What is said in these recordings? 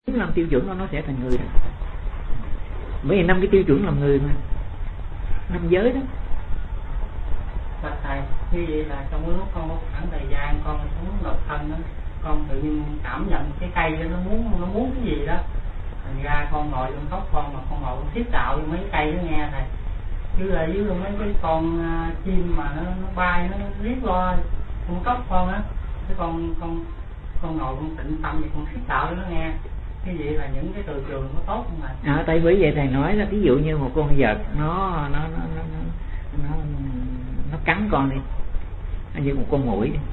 làm tiêu chuẩn đó, nó sẽ thành người đó. Bởi vì 5 cái tiêu chuẩn làm người mà, 5 giới đó. Bạch thầy, như vậy là trong cái lúc con có khoảng thời gian con xuống độc thân đó, con tự nhiên cảm nhận cái cây đó, nó muốn cái gì đó, thành ra con ngồi trong góc con mà con ngồi con thiết đạo với mấy cây nó nghe thầy, chứ là dưới mấy cái con chim mà nó bay nó riết lo trong góc con á, cái con ngồi con tịnh tâm vậy con thiết đạo cho nó nghe. Như vậy là những cái từ trường nó tốt không thầy? Tại bởi vậy thầy nói là ví dụ như một con vật nó cắn con đi, như một con muỗi đi.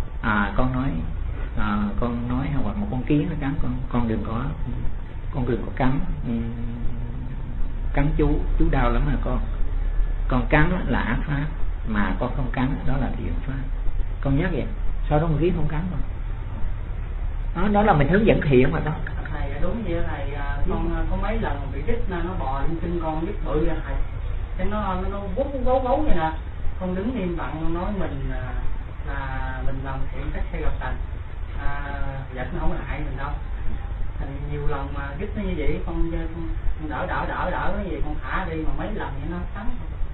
Con nói hoặc một con kiến nó cắn con đừng có cắn chú đau lắm mà con cắn là ác pháp, mà con không cắn đó là thiện pháp. Con nhớ vậy, sau đó con kiến không cắn con. Đó là mình hướng dẫn thiện mà đó. Thầy đúng vậy thầy, con có mấy lần bị rít nó bò lên chân con rít bự ra thầy, cái nó gấu vậy nè, con đứng im lặng con nói mình là mình làm thiện cách sẽ gặp thành, vật nó không hại mình đâu. Thành nhiều lần mà rít nó như vậy con đỡ cái gì con thả đi, mà mấy lần vậy nó cắn.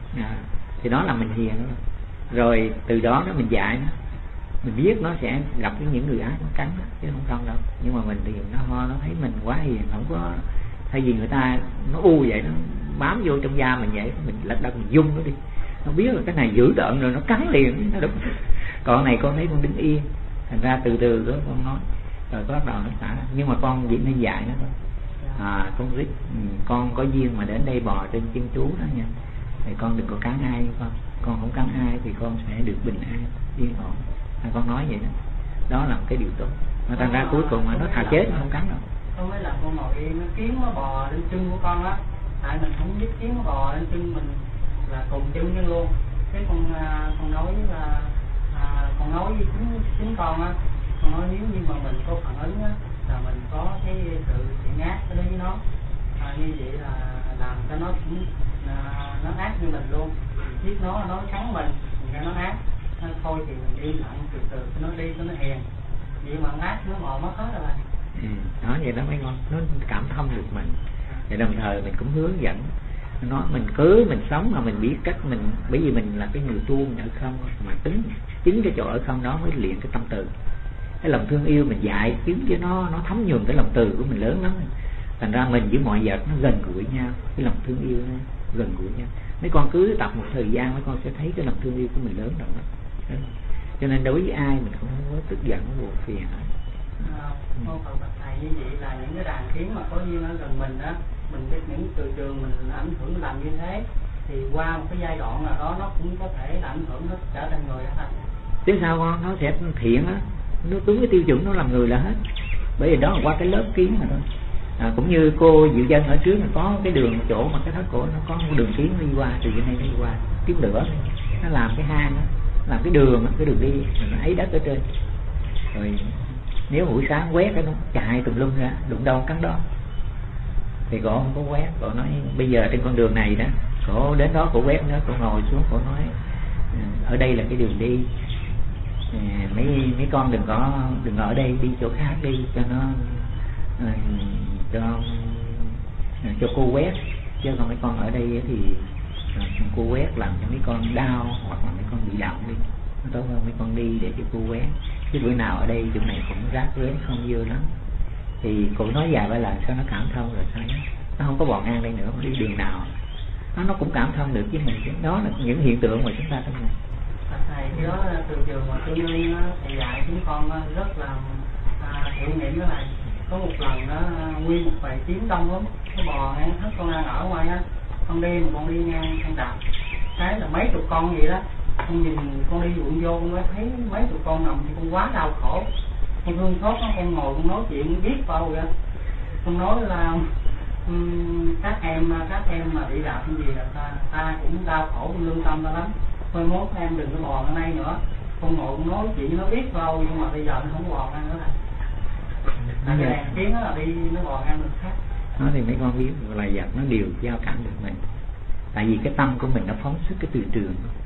Thì đó là mình hiền đó. Rồi từ đó mình dạy mình biết nó sẽ gặp những người ác nó cắn đó, chứ không đâu. Nhưng mà mình thì nó thấy mình quá hiền, không có, thay vì người ta nó vậy, nó bám vô trong da mình vậy, mình lật đật mình dung nó đi, nó biết là cái này dữ tợn rồi nó cắn liền nó đụng. Còn này con thấy con đứng yên, thành ra từ đó con nói rồi có bắt đầu nó xả. Nhưng mà con chỉ nên dạy nó thôi. Con biết con có duyên mà đến đây bò trên chân chú đó nha, thì con đừng có cắn ai. Con không cắn ai thì con sẽ được bình an yên ổn. Con nói vậy đó, đó là một cái điều tốt. Mà thành ra cuối cùng mà nó thà chết không cắn đâu. Con mấy lần con ngồi yên nó kiến nó bò lên chân của con á, tại mình không biết kiến nó bò lên chân mình là cùng chân với luôn. Cái con nói là con nói với chính con á, con nói nếu như mà mình có phản ứng á là mình có cái sự thiện ác đối với nó, như vậy là làm cho nó cũng nó ác như mình luôn, giết nó cắn mình ra nó ác. Thôi thì mình im lặng từ cho nó đi cho nó hiền, vậy mà ác nó mò mất hết rồi. Đó vậy đó mấy con, nó cảm thông được mình, và đồng thời mình cũng hướng dẫn nó, mình sống mà mình biết cách mình, bởi vì mình là cái người tu mình ở không, mà chính cái chỗ ở không đó mới luyện cái tâm từ, cái lòng thương yêu mình dạy khiến cho nó thấm nhuần cái lòng từ của mình lớn lắm. Thành ra mình với mọi vật nó gần gũi nhau, cái lòng thương yêu nó gần gũi nhau. Mấy con cứ tập một thời gian mấy con sẽ thấy cái lòng thương yêu của mình lớn rồi đó. Cho nên đối với ai mình cũng không có tức giận, không buồn phiền hết. Con Phật bạch thầy, như vậy là những cái đàn kiến mà có duyên ở gần mình á, mình biết những từ trường mình ảnh hưởng làm như thế, thì qua một cái giai đoạn nào đó nó cũng có thể ảnh hưởng nó trở thành người đó thầy. Chứ sao con, nó sẽ thiện á, nó đúng cái tiêu chuẩn nó làm người là hết. Bởi vì đó là qua cái lớp kiến mà thôi. Cũng như cô Diệu Dân ở trước là có cái đường chỗ mà cái thất cổ nó có một đường kiến đi qua, từ cái này đi qua tiếp nữa, nó làm cái hang đó, làm cái đường đi, nó ấy đất ở trên. Rồi nếu buổi sáng quét cái nó chạy tùm lum ra, đụng đâu cắn đó. Thì cổ không có quét, cổ nói bây giờ trên con đường này đó, cổ đến đó cổ quét nữa, cổ ngồi xuống cổ nói ở đây là cái đường đi, mấy con đừng ở đây, đi chỗ khác đi cho nó cho cô quét, chứ còn mấy con ở đây thì cô quét làm cho mấy con đau hoặc là mấy con bị động đi, nó tốt hơn mấy con đi để cho cô quét. Chứ bữa nào ở đây chỗ này cũng rác rến không dơ lắm. Thì cô nói dài vậy là sao nó cảm thông rồi sao nó không có bọn ngang đây nữa, đi đường nào nó cũng cảm thông được với mình. Đó là những hiện tượng mà chúng ta trong này. Thầy, cái đó là từ trường mà tôi nên thầy dạy chúng con rất là hiệu nghiệm. Cái này có một lần nó nguyên một bầy kiến đông lắm, nó bò ngang hết, con đang ở ngoài á, con đi ngang con đạp cái là mấy chục con vậy đó. Con nhìn con đi vụn vô con mới thấy mấy chục con nằm thì con quá đau khổ, con thương xót nó, con ngồi con nói chuyện biết bao vậy. Con nói là các em mà bị đạp cái gì là ta cũng đau khổ, lương tâm ta lắm, thôi mốt em đừng có bò ở đây nữa. Con ngồi con nói chuyện nó biết bao, nhưng mà bây giờ nó không bò ăn nữa này. Cái đèn kiến nó là đi nó bò ăn được khác. Đó thì mấy con biết là vật nó đều giao cảm được mình, tại vì cái tâm của mình nó phóng xuất cái từ trường,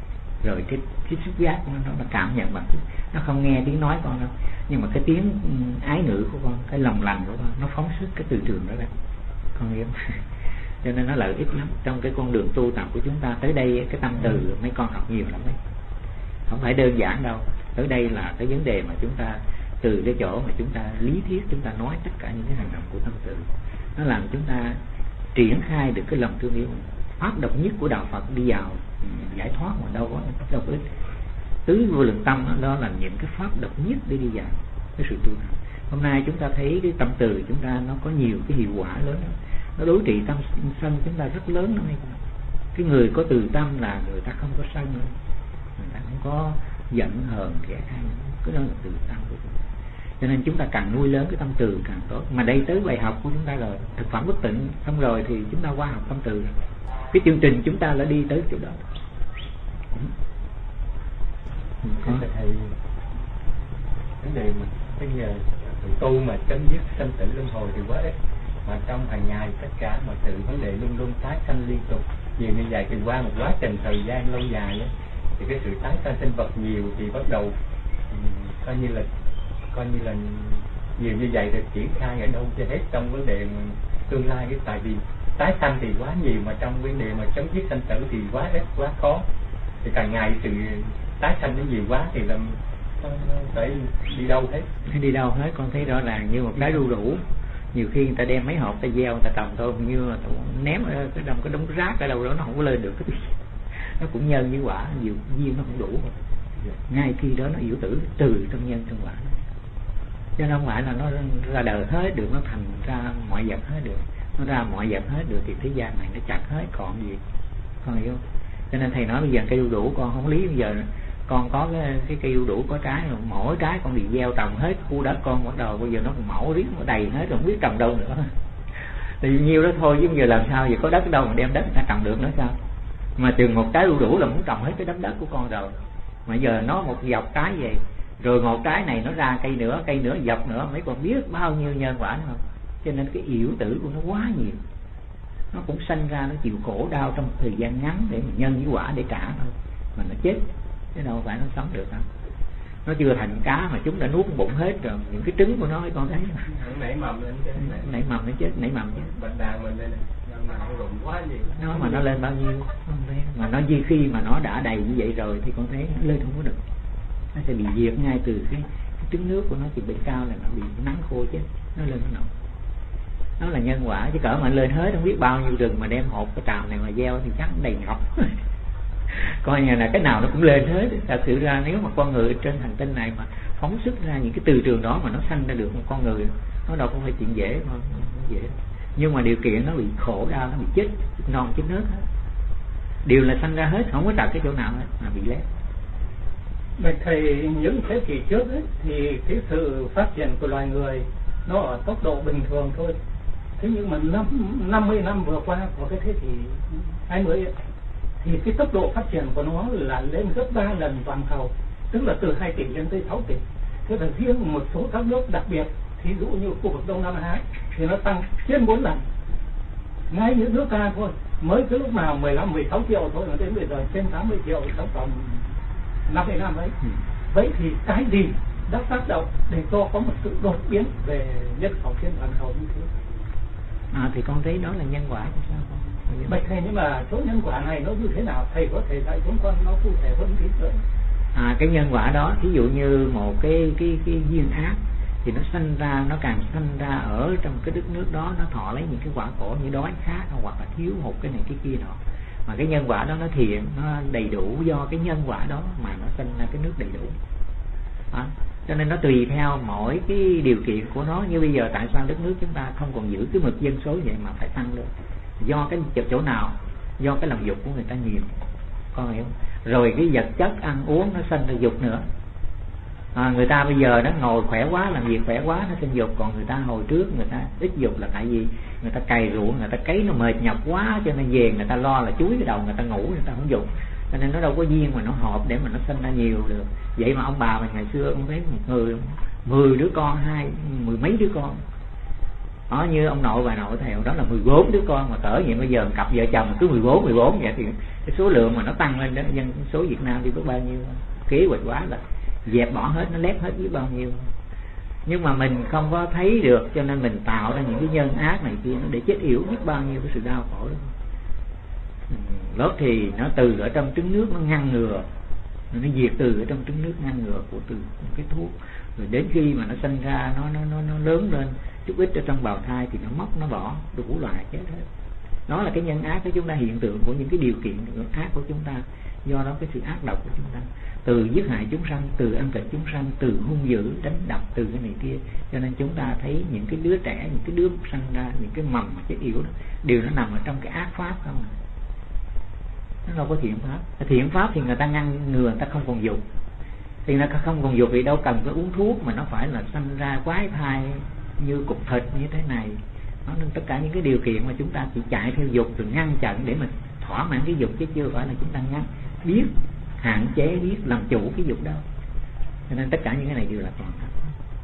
rồi cái xúc giác nó cảm nhận bằng nó không nghe tiếng nói con đâu, nhưng mà cái tiếng ái ngữ của con, cái lòng lành của con nó phóng xuất cái từ trường đó ra, con hiểu không? Cho nên nó lợi ích lắm trong cái con đường tu tập của chúng ta. Tới đây cái tâm từ mấy con học nhiều lắm đấy, không phải đơn giản đâu. Tới đây là cái vấn đề mà chúng ta từ cái chỗ mà chúng ta lý thuyết, chúng ta nói tất cả những cái hành động của tâm từ, nó làm chúng ta triển khai được cái lòng thương yêu. Pháp độc nhất của đạo Phật đi vào giải thoát mà đâu có ít. Tứ vô lượng tâm đó là những cái pháp độc nhất để đi vào cái sự tu tập. Hôm nay chúng ta thấy cái tâm từ chúng ta nó có nhiều cái hiệu quả lớn, nó đối trị tâm sân chúng ta rất lớn đó. Cái người có từ tâm là người ta không có sân nữa, người ta không có giận hờn kẻ khác, cái đó là từ tâm của chúng ta. Cho nên chúng ta càng nuôi lớn cái tâm từ càng tốt. Mà đây tới bài học của chúng ta rồi, thực phẩm bất tịnh xong rồi thì chúng ta qua học tâm từ. Cái chương trình chúng ta đã đi tới chỗ đó. Có thầy vấn đề mà bây giờ tu mà chấm dứt sanh tử luân hồi thì quá ít, mà trong hàng ngày tất cả mà tự vấn đề luôn luôn tái sanh liên tục nhiều như vậy, thì qua một quá trình thời gian lâu dài ấy, thì cái sự tái sanh sinh vật nhiều thì bắt đầu coi như là nhiều như vậy thì triển khai ở đâu cho hết trong vấn đề tương lai. Cái tại vì tái sanh thì quá nhiều, mà trong vấn đề mà chấm dứt sanh tử thì quá ít, quá khó. Thì càng ngày sự tái sanh nó nhiều quá thì làm phải đi đâu hết. Đi đâu hết, con thấy rõ ràng như một cái đu đủ. Nhiều khi người ta đem mấy hộp ta gieo, người ta trồng thôi, như là ném ở cái đống rác ở đâu đó nó không có lên được. Nó cũng nhân với quả, nhiều duyên nó không đủ. Ngay khi đó nó yếu tử từ trong nhân trong quả. Cho nên không phải là nó ra đời hết được, nó thành ra mọi vật hết được. Nó ra mọi vật hết được thì thế gian này nó chặt hết còn gì, con hiểu không? Cho nên thầy nói bây giờ cây đu đủ con không lý, bây giờ con có cái cây đu đủ có trái, mỗi trái con đi gieo trồng hết khu đất con, bắt đầu bây giờ nó còn mẫu riết nó đầy hết rồi, không biết trồng đâu nữa. Thì nhiêu đó thôi chứ bây giờ làm sao, giờ có đất đâu mà đem đất người ta trồng được nữa sao? Mà chừng một trái đu đủ là muốn trồng hết cái đất của con rồi. Mà giờ nó một dọc trái vậy, rồi một trái này nó ra cây nữa dọc nữa, mấy con biết bao nhiêu nhân quả nữa không? Cho nên cái yểu tử của nó quá nhiều, nó cũng sanh ra nó chịu khổ đau trong thời gian ngắn để mình nhân với quả để trả thôi, mà nó chết chứ đâu phải nó sống được đâu. Nó chưa thành cá mà chúng đã nuốt bụng hết rồi, những cái trứng của nó con thấy nảy mầm lên chết, nảy mầm nó chết, nảy mầm chết. Bạch đàn mình đây này, nó rụng quá nhiều. Nó mà nó lên bao nhiêu không thấy, mà nó khi mà nó đã đầy như vậy rồi thì con thấy nó lên không có được, nó sẽ bị diệt ngay từ cái trứng nước của nó, thì bị cao là nó bị nắng khô chết, nó lên nó nổ. Nó là nhân quả, chứ cỡ mà lên hết không biết bao nhiêu rừng mà đem hộp cái tràm này mà gieo thì chắc đầy ngọc. Coi như là cái nào nó cũng lên hết. Thật sự ra nếu mà con người trên hành tinh này mà phóng xuất ra những cái từ trường đó mà nó sanh ra được một con người, nó đâu không phải chuyện dễ mà dễ. Nhưng mà điều kiện nó bị khổ đau, nó bị chết non chết nước hết, đều là sanh ra hết, không có trật cái chỗ nào hết mà bị lép. Bạch thầy, những thế kỷ trước ấy, thì cái sự phát triển của loài người nó ở tốc độ bình thường thôi. Thế nhưng mà 50 năm vừa qua của cái thế kỷ 20 ấy, thì cái tốc độ phát triển của nó là lên gấp 3 lần toàn cầu, tức là từ 2 tỷ lên tới 6 tỷ. Thế là riêng một số các nước đặc biệt, thí dụ như khu vực Đông Nam Á thì nó tăng trên 4 lần. Ngay những nước ta thôi, mới cái lúc nào 15-16 triệu thôi mà đến bây giờ trên 80 triệu trong vòng 50 năm ấy. Vậy thì cái gì đã tác động để cho có một sự đột biến về nhân khẩu trên toàn cầu như thế? Thì con thấy đó là nhân quả của sao con? Bạch thầy, nhưng mà số nhân quả này nó như thế nào? Thầy có thể dạy chúng con nó cụ thể hơn tí nữa. Cái nhân quả đó, thí dụ như một cái duyên ác thì nó sanh ra, nó càng sanh ra ở trong cái đất nước đó, nó thọ lấy những cái quả khổ như đói khát hoặc là thiếu hụt cái này cái kia nọ. Mà cái nhân quả đó nó thiện, nó đầy đủ, do cái nhân quả đó mà nó sanh ra cái nước đầy đủ. Cho nên nó tùy theo mỗi cái điều kiện của nó. Như bây giờ tại sao đất nước chúng ta không còn giữ cái mực dân số vậy mà phải tăng lên? Do cái chỗ nào? Do cái lòng dục của người ta nhiều, con hiểu không? Rồi cái vật chất ăn uống nó sanh ra dục nữa. Người ta bây giờ nó ngồi khỏe quá, làm việc khỏe quá, nó sinh dục. Còn người ta hồi trước người ta ít dục là tại vì người ta cày ruộng, người ta cấy nó mệt nhọc quá, cho nên về người ta lo là chuối cái đầu người ta ngủ, người ta không dục. Cho nên nó đâu có duyên mà nó hợp để mà nó sinh ra nhiều được. Vậy mà ông bà mình ngày xưa ông thấy một người 10 đứa con, 10 mấy đứa con. Như ông nội bà nội thầy đó là 14 đứa con, mà cỡ vậy bây giờ cặp vợ chồng cứ 14 vậy thì cái số lượng mà nó tăng lên đó, dân số Việt Nam đi có bao nhiêu, kế hoạch quá là dẹp bỏ hết, nó lép hết biết bao nhiêu. Nhưng mà mình không có thấy được, cho nên mình tạo ra những cái nhân ác này kia để chết yểu biết bao nhiêu cái sự đau khổ đó. Lốt thì nó từ ở trong trứng nước nó ngăn ngừa, nó diệt từ ở trong trứng nước ngăn ngừa của từ cái thuốc, rồi đến khi mà nó sinh ra nó lớn lên chút ít ở trong bào thai thì nó móc nó bỏ đủ loại chết hết. Đó là cái nhân ác của chúng ta, hiện tượng của những cái điều kiện ác của chúng ta, do đó cái sự ác độc của chúng ta, từ giết hại chúng sanh, từ ăn thịt chúng sanh, từ hung dữ đánh đập, từ cái này kia, cho nên chúng ta thấy những cái đứa trẻ, những cái đứa sinh ra, những cái mầm chết yểu đó đều nó nằm ở trong cái ác pháp không. Nó đâu có thiện pháp. Thiện pháp thì người ta ngăn ngừa, người ta không còn dục, thì nó không còn dục thì đâu cần phải uống thuốc, mà nó phải là sinh ra quái thai như cục thịt như thế này. Nó nên tất cả những cái điều kiện mà chúng ta chỉ chạy theo dục rồi ngăn chặn để mình thỏa mãn cái dục, chứ chưa phải là chúng ta ngăn, biết hạn chế, biết làm chủ cái dục đâu. Cho nên tất cả những cái này đều là toàn pháp.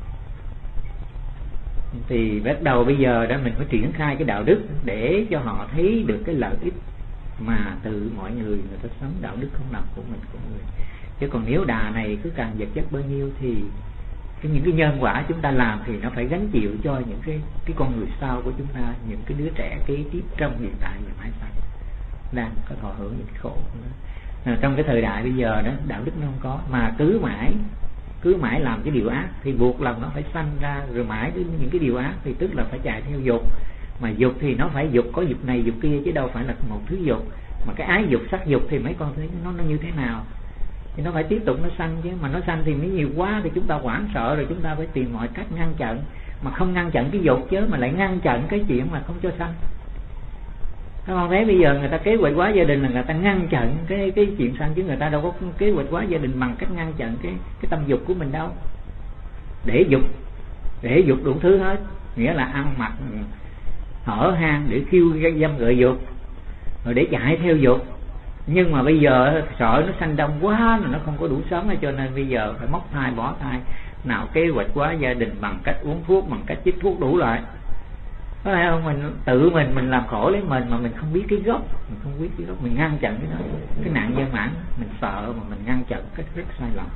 Thì bắt đầu bây giờ đó mình phải triển khai cái đạo đức để cho họ thấy được cái lợi ích mà từ mọi người ta sống đạo đức không làm của mình, của người. Chứ còn nếu đà này cứ càng vật chất bao nhiêu thì những cái nhân quả chúng ta làm thì nó phải gánh chịu cho những cái con người sau của chúng ta, những cái đứa trẻ kế tiếp trong hiện tại và mãi sau đang có thọ hưởng những cái khổ đó. Trong cái thời đại bây giờ đó đạo đức nó không có, mà cứ mãi làm cái điều ác thì buộc lòng nó phải sanh ra, rồi mãi những cái điều ác thì tức là phải chạy theo dục. Mà dục thì nó phải dục, có dục này dục kia chứ đâu phải là một thứ dục. Mà cái ái dục, sắc dục thì mấy con thấy nó như thế nào, thì nó phải tiếp tục nó sanh chứ. Mà nó sanh thì mới nhiều quá thì chúng ta hoảng sợ, rồi chúng ta phải tìm mọi cách ngăn chặn. Mà không ngăn chặn cái dục chứ, mà lại ngăn chặn cái chuyện mà không cho sanh. Các con thấy bây giờ người ta kế hoạch hóa gia đình là người ta ngăn chặn cái chuyện sanh, chứ người ta đâu có kế hoạch hóa gia đình bằng cách ngăn chặn cái tâm dục của mình đâu. Để dục đủ thứ hết, nghĩa là ăn mặc hở hang để khiêu dâm gợi dục, rồi để chạy theo dục. Nhưng mà bây giờ sợ nó sanh đông quá rồi nó không có đủ sống, cho nên bây giờ phải móc thai bỏ thai, nào kế hoạch hóa gia đình bằng cách uống thuốc, bằng cách chích thuốc đủ loại. Có phải không? Mình tự mình làm khổ lấy mình mà mình không biết cái gốc, mình ngăn chặn cái đó, cái nạn nhân mãn mình sợ mà mình ngăn chặn cách rất sai lầm.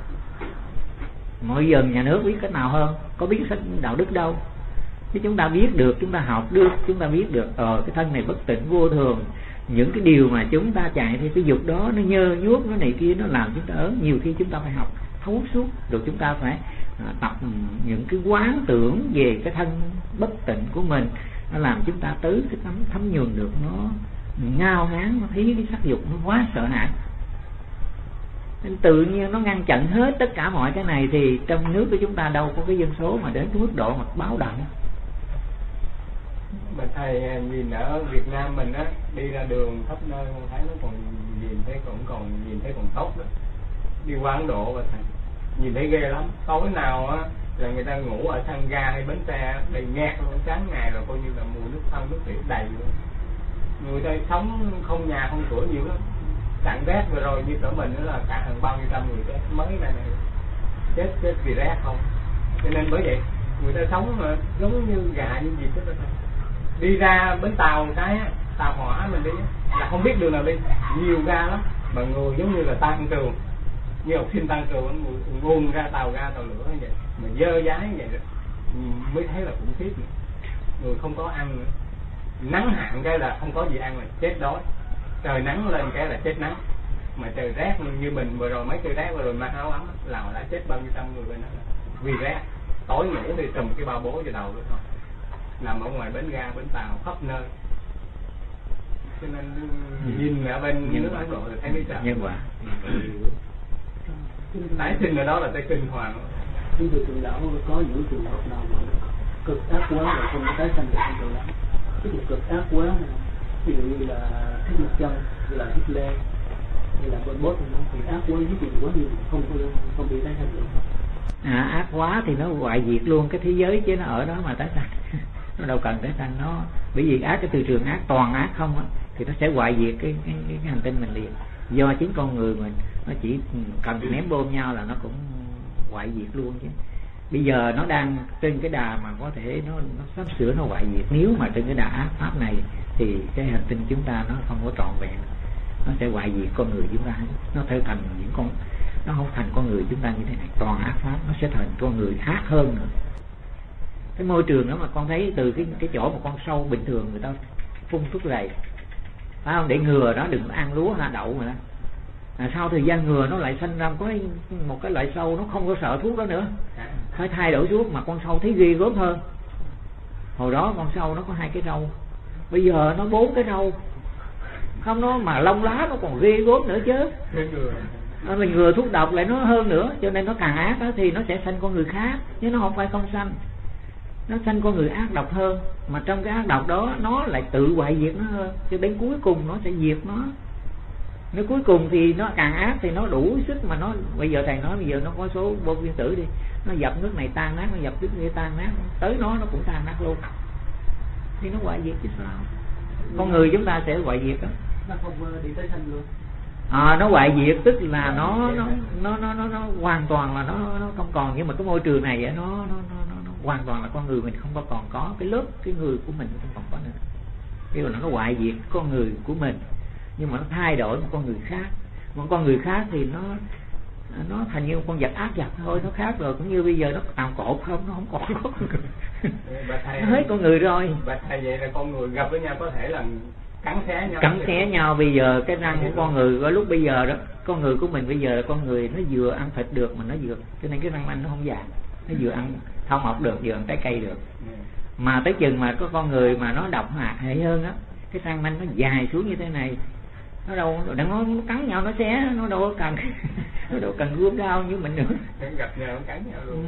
Mỗi giờ nhà nước biết cách nào hơn, có biết sách đạo đức đâu. Chứ chúng ta biết được, chúng ta học được, chúng ta biết được cái thân này bất tịnh vô thường, những cái điều mà chúng ta chạy theo cái dục đó nó nhơ nhuốc nó này kia, nó làm chúng ta ớn. Nhiều khi chúng ta phải học thấu suốt, rồi chúng ta phải tập những cái quán tưởng về cái thân bất tịnh của mình, nó làm chúng ta tới cái thấm nhuần được, nó ngao ngán, nó thấy cái sắc dục nó quá sợ hãi, nên tự nhiên nó ngăn chặn hết tất cả mọi cái này. Thì trong nước của chúng ta đâu có cái dân số mà đến cái mức độ mà báo động. Mà thầy nhìn ở Việt Nam mình á, đi ra đường khắp nơi con thấy nó còn nhìn thấy còn tốt đó. Đi qua Ấn Độ và thầy nhìn thấy ghê lắm. Tối nào á là người ta ngủ ở sân ga hay bến xe đầy nhạt luôn, sáng ngày rồi coi như là mùi nước thân nước thủy đầy luôn. Người ta sống không nhà không cửa nhiều lắm. Trận rét vừa rồi như ở mình nữa là cả hàng bao nhiêu trăm người chết mới này chết vì rét không. Cho nên bởi vậy người ta sống mà giống như gà như gì hết đó. Đi ra bến tàu cái tàu hỏa mình đi là không biết đường nào đi, nhiều ga lắm, mà người giống như là tan trường, như học sinh tan trường, nguồn ra tàu ga tàu lửa như vậy, mà dơ dái như vậy đó, mới thấy là khủng khiếp nữa. Người không có ăn nữa, nắng hạn cái là không có gì ăn là chết đói, trời nắng lên cái là chết nắng, mà trời rét như mình vừa rồi mấy trời rét vừa rồi mặc áo ấm là đã chết bao nhiêu trăm người bên đó vì rét. Tối ngủ thì trùm cái bao bố vào đầu rồi thôi, nằm ở ngoài bến ga bến tàu khắp nơi. Cho nên nhìn ở bên nước Ấn Độ thì thấy mấy sao nhân quả tái sinh ở đó là tái sinh hoàn. Chúng tôi tự đạo có những trường hợp nào mà cực ác quá rồi không có tái sinh được trong tự đạo. Cái trường cực ác quá ví dụ như là Thích Nhật Chân, như là Hitler, như là Pol Pot thì ác quá giết người quá nhiều, không bị tái sinh được. Ác quá thì nó hoại diệt luôn cái thế giới chứ nó ở đó mà tái sanh. Nó đâu cần tái sanh, nó bởi vì ác, cái từ trường ác toàn ác không á, thì nó sẽ hoại diệt cái hành tinh mình liền. Do chính con người mình nó chỉ cần ném bom nhau là nó cũng hoại diệt luôn chứ. Bây giờ nó đang trên cái đà mà có thể nó sắp sửa nó hoại diệt. Nếu mà trên cái đà ác pháp này thì cái hành tinh chúng ta nó không có trọn vẹn, nó sẽ hoại diệt con người chúng ta. Nó trở thành những con, nó không thành con người chúng ta như thế này, toàn ác pháp, nó sẽ thành con người ác hơn nữa. Cái môi trường đó mà con thấy từ cái chỗ một con sâu bình thường người ta phun thuốc rầy, phải không, để ngừa nó đừng ăn lúa hoa đậu mà đó. Sau thời gian ngừa nó lại sinh ra có một cái loại sâu, nó không có sợ thuốc đó nữa, phải thay đổi thuốc, mà con sâu thấy ghê gớm hơn. Hồi đó con sâu nó có 2 cái râu, bây giờ nó 4 cái râu, không, nó mà lông lá nó còn ghê gớm nữa chứ. Mình ngừa thuốc độc lại nó hơn nữa, cho nên nó càng ác đó thì nó sẽ sanh con người khác, chứ nó không phải không sanh. Nó sanh con người ác độc hơn, mà trong cái ác độc đó nó lại tự hoại diệt nó hơn, cho đến cuối cùng nó sẽ diệt nó. Nếu cuối cùng thì nó càng ác thì nó đủ sức mà nó, bây giờ thầy nói bây giờ nó có số bom nguyên tử đi, nó dập nước này tan nát, nó dập nước kia tan nát, tới nó cũng tan nát luôn, thì nó hoại diệt chứ sao. Con người chúng ta sẽ hoại diệt đó. Nó không đi tới sanh luôn. Nó hoại diệt tức là nó hoàn toàn là nó không còn. Nhưng mà cái môi trường này nó hoàn toàn là con người mình không còn có cái lớp cái người của mình không còn có nữa. Kêu là nó hoại diệt con người của mình, nhưng mà nó thay đổi một con người khác. Một con người khác thì nó thành như một con vật ác vật thôi, nó khác rồi. Cũng như bây giờ nó tàn cột không, nó không còn có con người. Nó hết con người rồi. Bà thầy, vậy là con người gặp với nhau có thể là cắn xé nhau. Bây giờ cái răng của con người có lúc bây giờ đó, con người của mình bây giờ là con người nó vừa ăn thịt được mà nó vừa, cho nên cái răng nanh nó không dài, nó vừa ăn thảo mộc được, vừa ăn trái cây được. Mà tới chừng mà có con người mà nó độc hại hơn á, cái răng nanh nó dài xuống như thế này, nó đâu đừng nói nó cắn nhau, nó xé, nó đâu cần gươm cao như mình nữa. Gặp nhau nó cắn nhau luôn.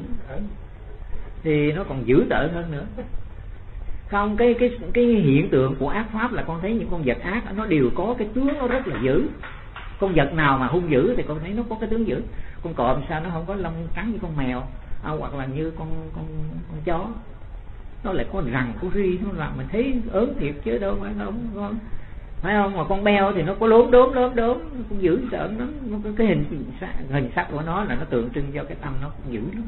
Thì nó còn dữ tợn hơn nữa. Không, cái hiện tượng của ác pháp là con thấy những con vật ác nó đều có cái tướng nó rất là dữ. Con vật nào mà hung dữ thì con thấy nó có cái tướng dữ. Con cọp sao nó không có lông trắng như con mèo, hoặc là như con chó, nó lại có răng có ri, nó làm mình thấy ớn thiệt chứ đâu phải không, phải không? Mà con beo thì nó có lốm đốm, nó cũng dữ sợ lắm. Cái hình sắc của nó là nó tượng trưng cho cái tâm nó cũng dữ lắm.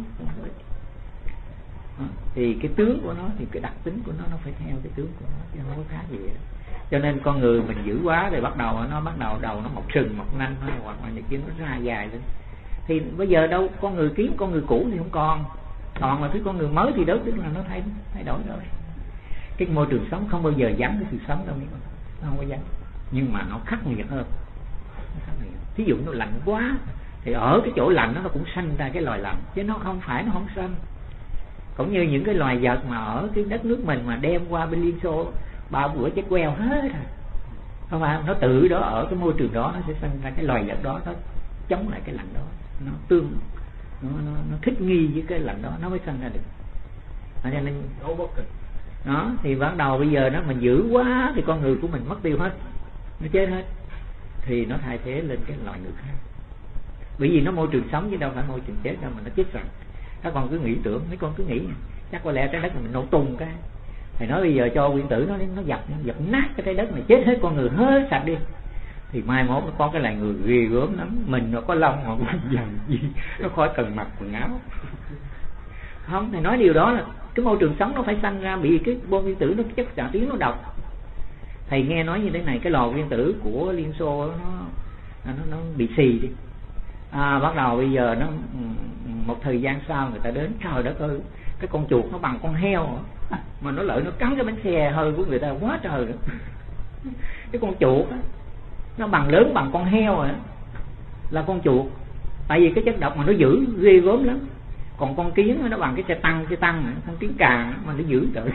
Thì cái tướng của nó thì cái đặc tính của nó phải theo cái tướng của nó, chứ không có khác gì vậy. Cho nên con người mình dữ quá thì bắt đầu đầu nó mọc sừng mọc nanh, hoặc là những cái nó ra dài lên. Thì bây giờ đâu con người kiến, con người cũ thì không còn là cái con người mới thì đó, tức là nó thay đổi rồi. Cái môi trường sống không bao giờ vắng cái sự sống đâu, nó không có vắng, nhưng mà nó khắc nghiệt hơn. Thí dụ nó lạnh quá thì ở cái chỗ lạnh nó cũng sanh ra cái loài lạnh, chứ nó không sanh. Cũng như những cái loài vật mà ở cái đất nước mình mà đem qua bên Liên Xô 3 bữa chết queo hết rồi, không phải, nó tự đó ở cái môi trường đó nó sẽ sinh ra cái loài vật đó, nó chống lại cái lạnh đó, nó thích nghi với cái lạnh đó, nó mới sinh ra được. Cho nên đó thì bắt đầu bây giờ nó mình giữ quá thì con người của mình mất tiêu hết, nó chết hết, thì nó thay thế lên cái loài người khác. Bởi vì nó môi trường sống chứ đâu phải môi trường chết đâu mà nó chết rồi. Các con cứ nghĩ tưởng, mấy con cứ nghĩ chắc có lẽ trái đất mình nổ tung cái. Thầy nói bây giờ cho nguyên tử nó dập nát cái trái đất này, chết hết con người hết sạch đi, thì mai mốt nó có cái loài người ghê gớm lắm. Mình nó có lông mà quanh dần gì, nó khỏi cần mặc quần áo. Không, thầy nói điều đó là cái môi trường sống nó phải sanh ra, bị cái bom nguyên tử nó chất xạ tuyến nó độc. Thầy nghe nói như thế này, cái lò nguyên tử của Liên Xô nó bị xì đi. Bắt đầu bây giờ nó một thời gian sau người ta đến, trời đất ơi, cái con chuột nó bằng con heo mà nó lợi nó cắn cái bánh xe hơi của người ta quá trời nữa. Cái con chuột á, nó lớn bằng con heo rồi, là con chuột, tại vì cái chất độc mà nó giữ ghê gớm lắm. Còn con kiến nó bằng cái xe tăng con kiến càng mà nó giữ trời.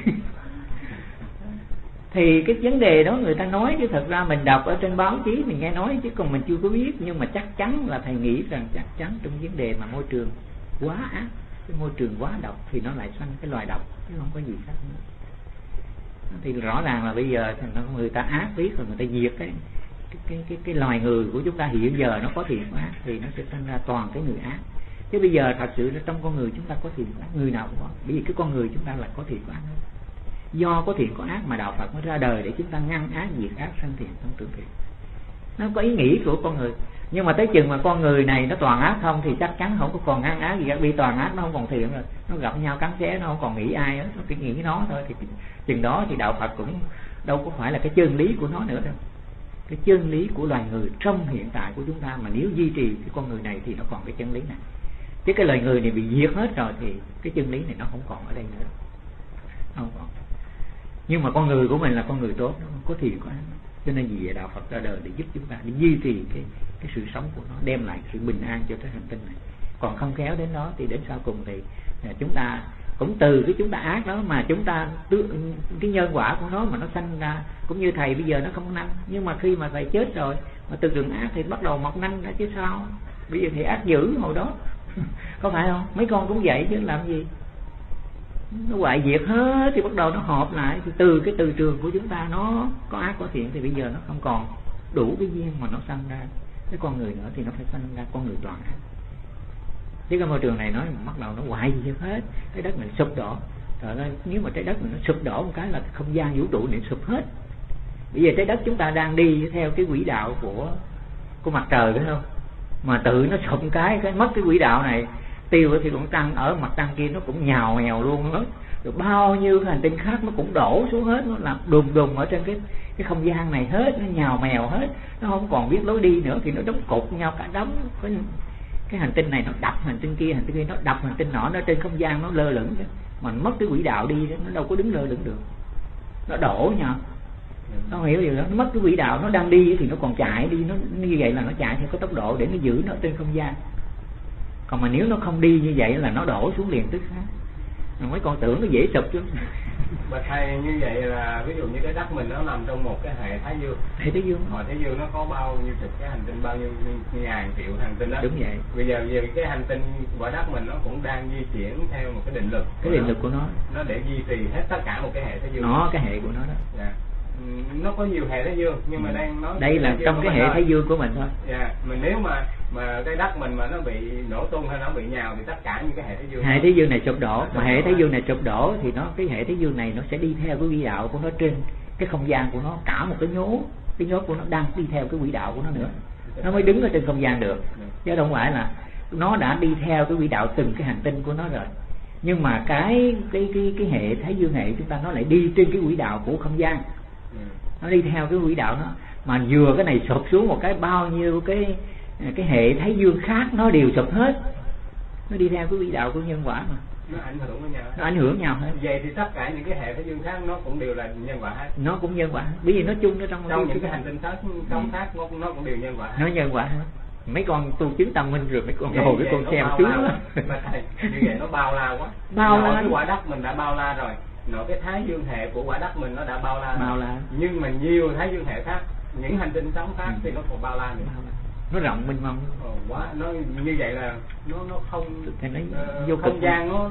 Thì cái vấn đề đó người ta nói, chứ thật ra mình đọc ở trên báo chí mình nghe nói chứ còn mình chưa có biết. Nhưng mà chắc chắn là thầy nghĩ rằng chắc chắn trong vấn đề mà môi trường quá ác, cái môi trường quá độc thì nó lại sanh cái loài độc, chứ không có gì khác nữa. Thì rõ ràng là bây giờ người ta ác biết rồi, người ta diệt cái loài người của chúng ta hiện giờ nó có thiện có ác, thì nó sẽ sanh ra toàn cái người ác. Chứ bây giờ thật sự trong con người chúng ta có thiện có ác, người nào cũng có, bởi vì cái con người chúng ta là có thiện có ác hơn. Do có thiện có ác mà đạo Phật mới ra đời để chúng ta ngăn ác diệt ác, sanh thiện sanh trưởng thiện. nó có ý nghĩ của con người. Nhưng mà tới chừng mà con người này nó toàn ác không thì chắc chắn không có còn ăn ác gì cả. Vì toàn ác nó không còn thiện rồi, nó gặp nhau cắn xé, nó không còn nghĩ ai hết, nó chỉ nghĩ nó thôi. Thì chừng đó thì đạo Phật cũng đâu có phải là cái chân lý của nó nữa đâu. Cái chân lý của loài người trong hiện tại của chúng ta mà nếu duy trì cái con người này thì nó còn cái chân lý này. Chứ cái loài người này bị diệt hết rồi thì cái chân lý này nó không còn ở đây nữa, không còn. Nhưng mà con người của mình là con người tốt, nó không có thiện có ác. Cho nên vì vậy đạo Phật ra đời để giúp chúng ta để duy trì cái sự sống của nó, đem lại sự bình an cho cái hành tinh này. Còn không khéo đến đó thì đến sau cùng thì chúng ta cũng từ cái chúng ta ác đó mà chúng ta cái nhân quả của nó mà nó sanh ra. Cũng như thầy bây giờ nó không có nanh, nhưng mà khi mà thầy chết rồi mà từ trường ác thì bắt đầu mọc nanh ra chứ sao. Bây giờ thì ác dữ hồi đó có phải không? Mấy con cũng vậy chứ làm gì, nó hoại diệt hết thì bắt đầu nó hợp lại. Thì từ cái từ trường của chúng ta nó có ác có thiện thì bây giờ nó không còn đủ cái duyên mà nó sanh ra cái con người nữa, thì nó phải sanh ra con người toàn ác. Chứ cái môi trường này nó bắt đầu nó hoại diệt hết, cái đất mình sụp đổ. Trời ơi, nếu mà trái đất mình nó sụp đổ một cái là không gian vũ trụ này sụp hết. Bây giờ trái đất chúng ta đang đi theo cái quỹ đạo của mặt trời phải không? Mà tự nó sụp cái mất cái quỹ đạo này, tiêu thì cũng tăng ở mặt trăng kia nó cũng nhào nhèo luôn hết. Rồi bao nhiêu hành tinh khác nó cũng đổ xuống hết, nó làm đùng đùng ở trên cái không gian này hết, nó nhào mèo hết, nó không còn biết lối đi nữa thì nó đóng cột nhau cả đống. Cái hành tinh này nó đập hành tinh kia nó đập hành tinh nọ, nó trên không gian nó lơ lửng chứ. Mà mất cái quỹ đạo đi nó đâu có đứng lơ lửng được, nó đổ nhau. Nó không hiểu điều đó, nó mất cái quỹ đạo, nó đang đi thì nó còn chạy đi, nó như vậy là nó chạy theo cái tốc độ để nó giữ nó trên không gian. Còn mà nếu nó không đi như vậy là nó đổ xuống liền tức khắc. Mấy con tưởng nó dễ sụp chứ. Mà thầy như vậy là ví dụ như cái đất mình nó nằm trong một cái hệ Thái Dương. Hệ Thái Dương. Hệ Thái Dương nó có bao nhiêu chục cái hành tinh, bao nhiêu ngàn triệu hành tinh đó. Đúng vậy. Bây giờ về cái hành tinh quả đất mình nó cũng đang di chuyển theo một cái định lực. Cái định lực của nó. Nó để duy trì hết tất cả một cái hệ Thái Dương. Nó cái hệ của nó đó. Dạ. Nó có nhiều hệ Thái Dương nhưng mà đang nói đây là trong cái hệ Thái Dương của mình thôi. Dạ. Mình nếu mà cái đất mình mà nó bị nổ tung hay nó bị nhào thì tất cả những cái hệ Thái Dương. Hệ Thái Dương này sụp đổ, mà hệ Thái Dương này sụp đổ thì cái hệ Thái Dương này nó sẽ đi theo cái quỹ đạo của nó trên cái không gian của nó, cả một cái nhốt của nó đang đi theo cái quỹ đạo của nó nữa. Nó mới đứng ở trên không gian được. Chứ không phải là nó đã đi theo cái quỹ đạo từng cái hành tinh của nó rồi. Nhưng mà cái hệ Thái Dương hệ chúng ta nó lại đi trên cái quỹ đạo của không gian. Nó đi theo cái quỹ đạo nó, mà vừa cái này sụp xuống một cái bao nhiêu cái hệ Thái Dương khác nó đều sụp hết. Nó đi theo cái quỹ đạo của nhân quả mà. Nó ảnh hưởng với nhau. Nó ảnh hưởng nhau hết. Vậy thì tất cả những cái hệ Thái Dương khác nó cũng đều là nhân quả hết. Nó cũng nhân quả. Bởi vì nó chung nó trong những cái hành tinh khác nó cũng đều nhân quả. Nó nhân quả hết. Mấy con tu chứng tâm minh rồi mấy con ngồi cái con xem trước đó. Như vậy nó bao la quá. Bao la. Cái quả đất mình đã bao la rồi. Nội cái Thái Dương hệ của quả đất mình nó đã bao la. Nhưng mà nhiều Thái Dương hệ khác, những hành tinh sống khác thì nó còn bao la nữa. Nó rộng mênh mông. Quá, nó như vậy là nó không vô không gian nó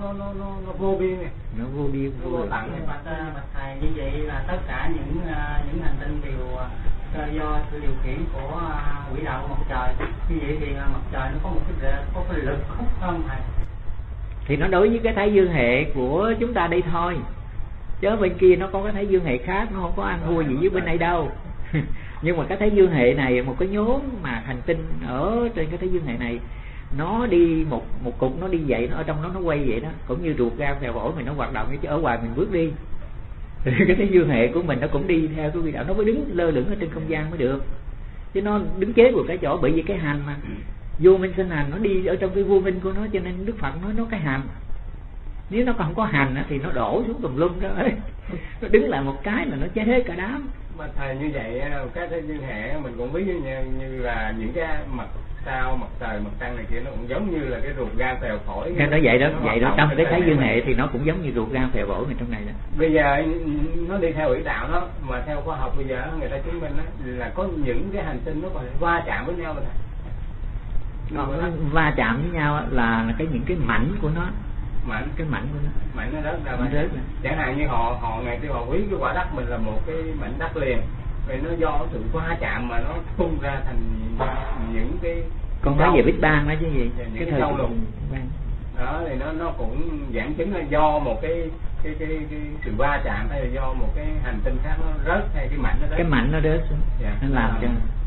vô biên này. Nó vô biên vô tận. Thầy như vậy là tất cả những hành tinh đều do sự điều khiển của quỹ đạo của mặt trời. Như vậy thì mặt trời nó có cái lực hút không thầy? Thì nó đối với cái Thái Dương hệ của chúng ta đây thôi, chứ bên kia nó có cái Thái Dương hệ khác, nó không có ăn thua gì với bên này đâu. Nhưng mà cái Thái Dương hệ này, một cái nhóm mà hành tinh ở trên cái Thái Dương hệ này, nó đi một cục nó đi vậy, nó ở trong nó quay vậy đó, cũng như ruột gan phèo phổi mình nó hoạt động, chứ ở ngoài mình bước đi thì cái Thái Dương hệ của mình nó cũng đi theo cái quỹ đạo, nó mới đứng lơ lửng ở trên không gian mới được. Chứ nó đứng chế của cái chỗ, bởi vì cái hành mà vô minh sinh hành, nó đi ở trong cái vô minh của nó, cho nên Đức Phật nói nó cái hành. Nếu nó không có hành thì nó đổ xuống tùm lum đó. Nó đứng lại một cái là nó chết hết cả đám. Mà thầy như vậy cái Thái Dương hệ mình cũng ví như là những cái mặt sao, mặt trời, mặt trăng này kia nó cũng giống như là cái ruột gan phèo phổi. Nó vậy đó, trong cái Thái Dương hệ thì nó cũng giống như ruột gan phèo phổi ở trong này đó. Bây giờ nó đi theo quỹ đạo đó, mà theo khoa học bây giờ người ta chứng minh là có những cái hành tinh nó còn va chạm với nhau rồi. Nó va chạm với nhau là những cái mảnh của nó. Cái mảnh của nó. Mảnh nó rớt ra. Chẳng hạn như họ ngày xưa họ quý cái quả đất mình là một cái mảnh đất liền. Rồi nó do sự va chạm mà nó tung ra thành những cái con nói về Big Bang đó chứ gì, cái châu lục đó thì nó cũng giảng chứng là do một cái sự va chạm, hay là do một cái hành tinh khác nó rớt, hay cái mảnh nó rớt. Cái mảnh nó rớt xuống, nó làm cho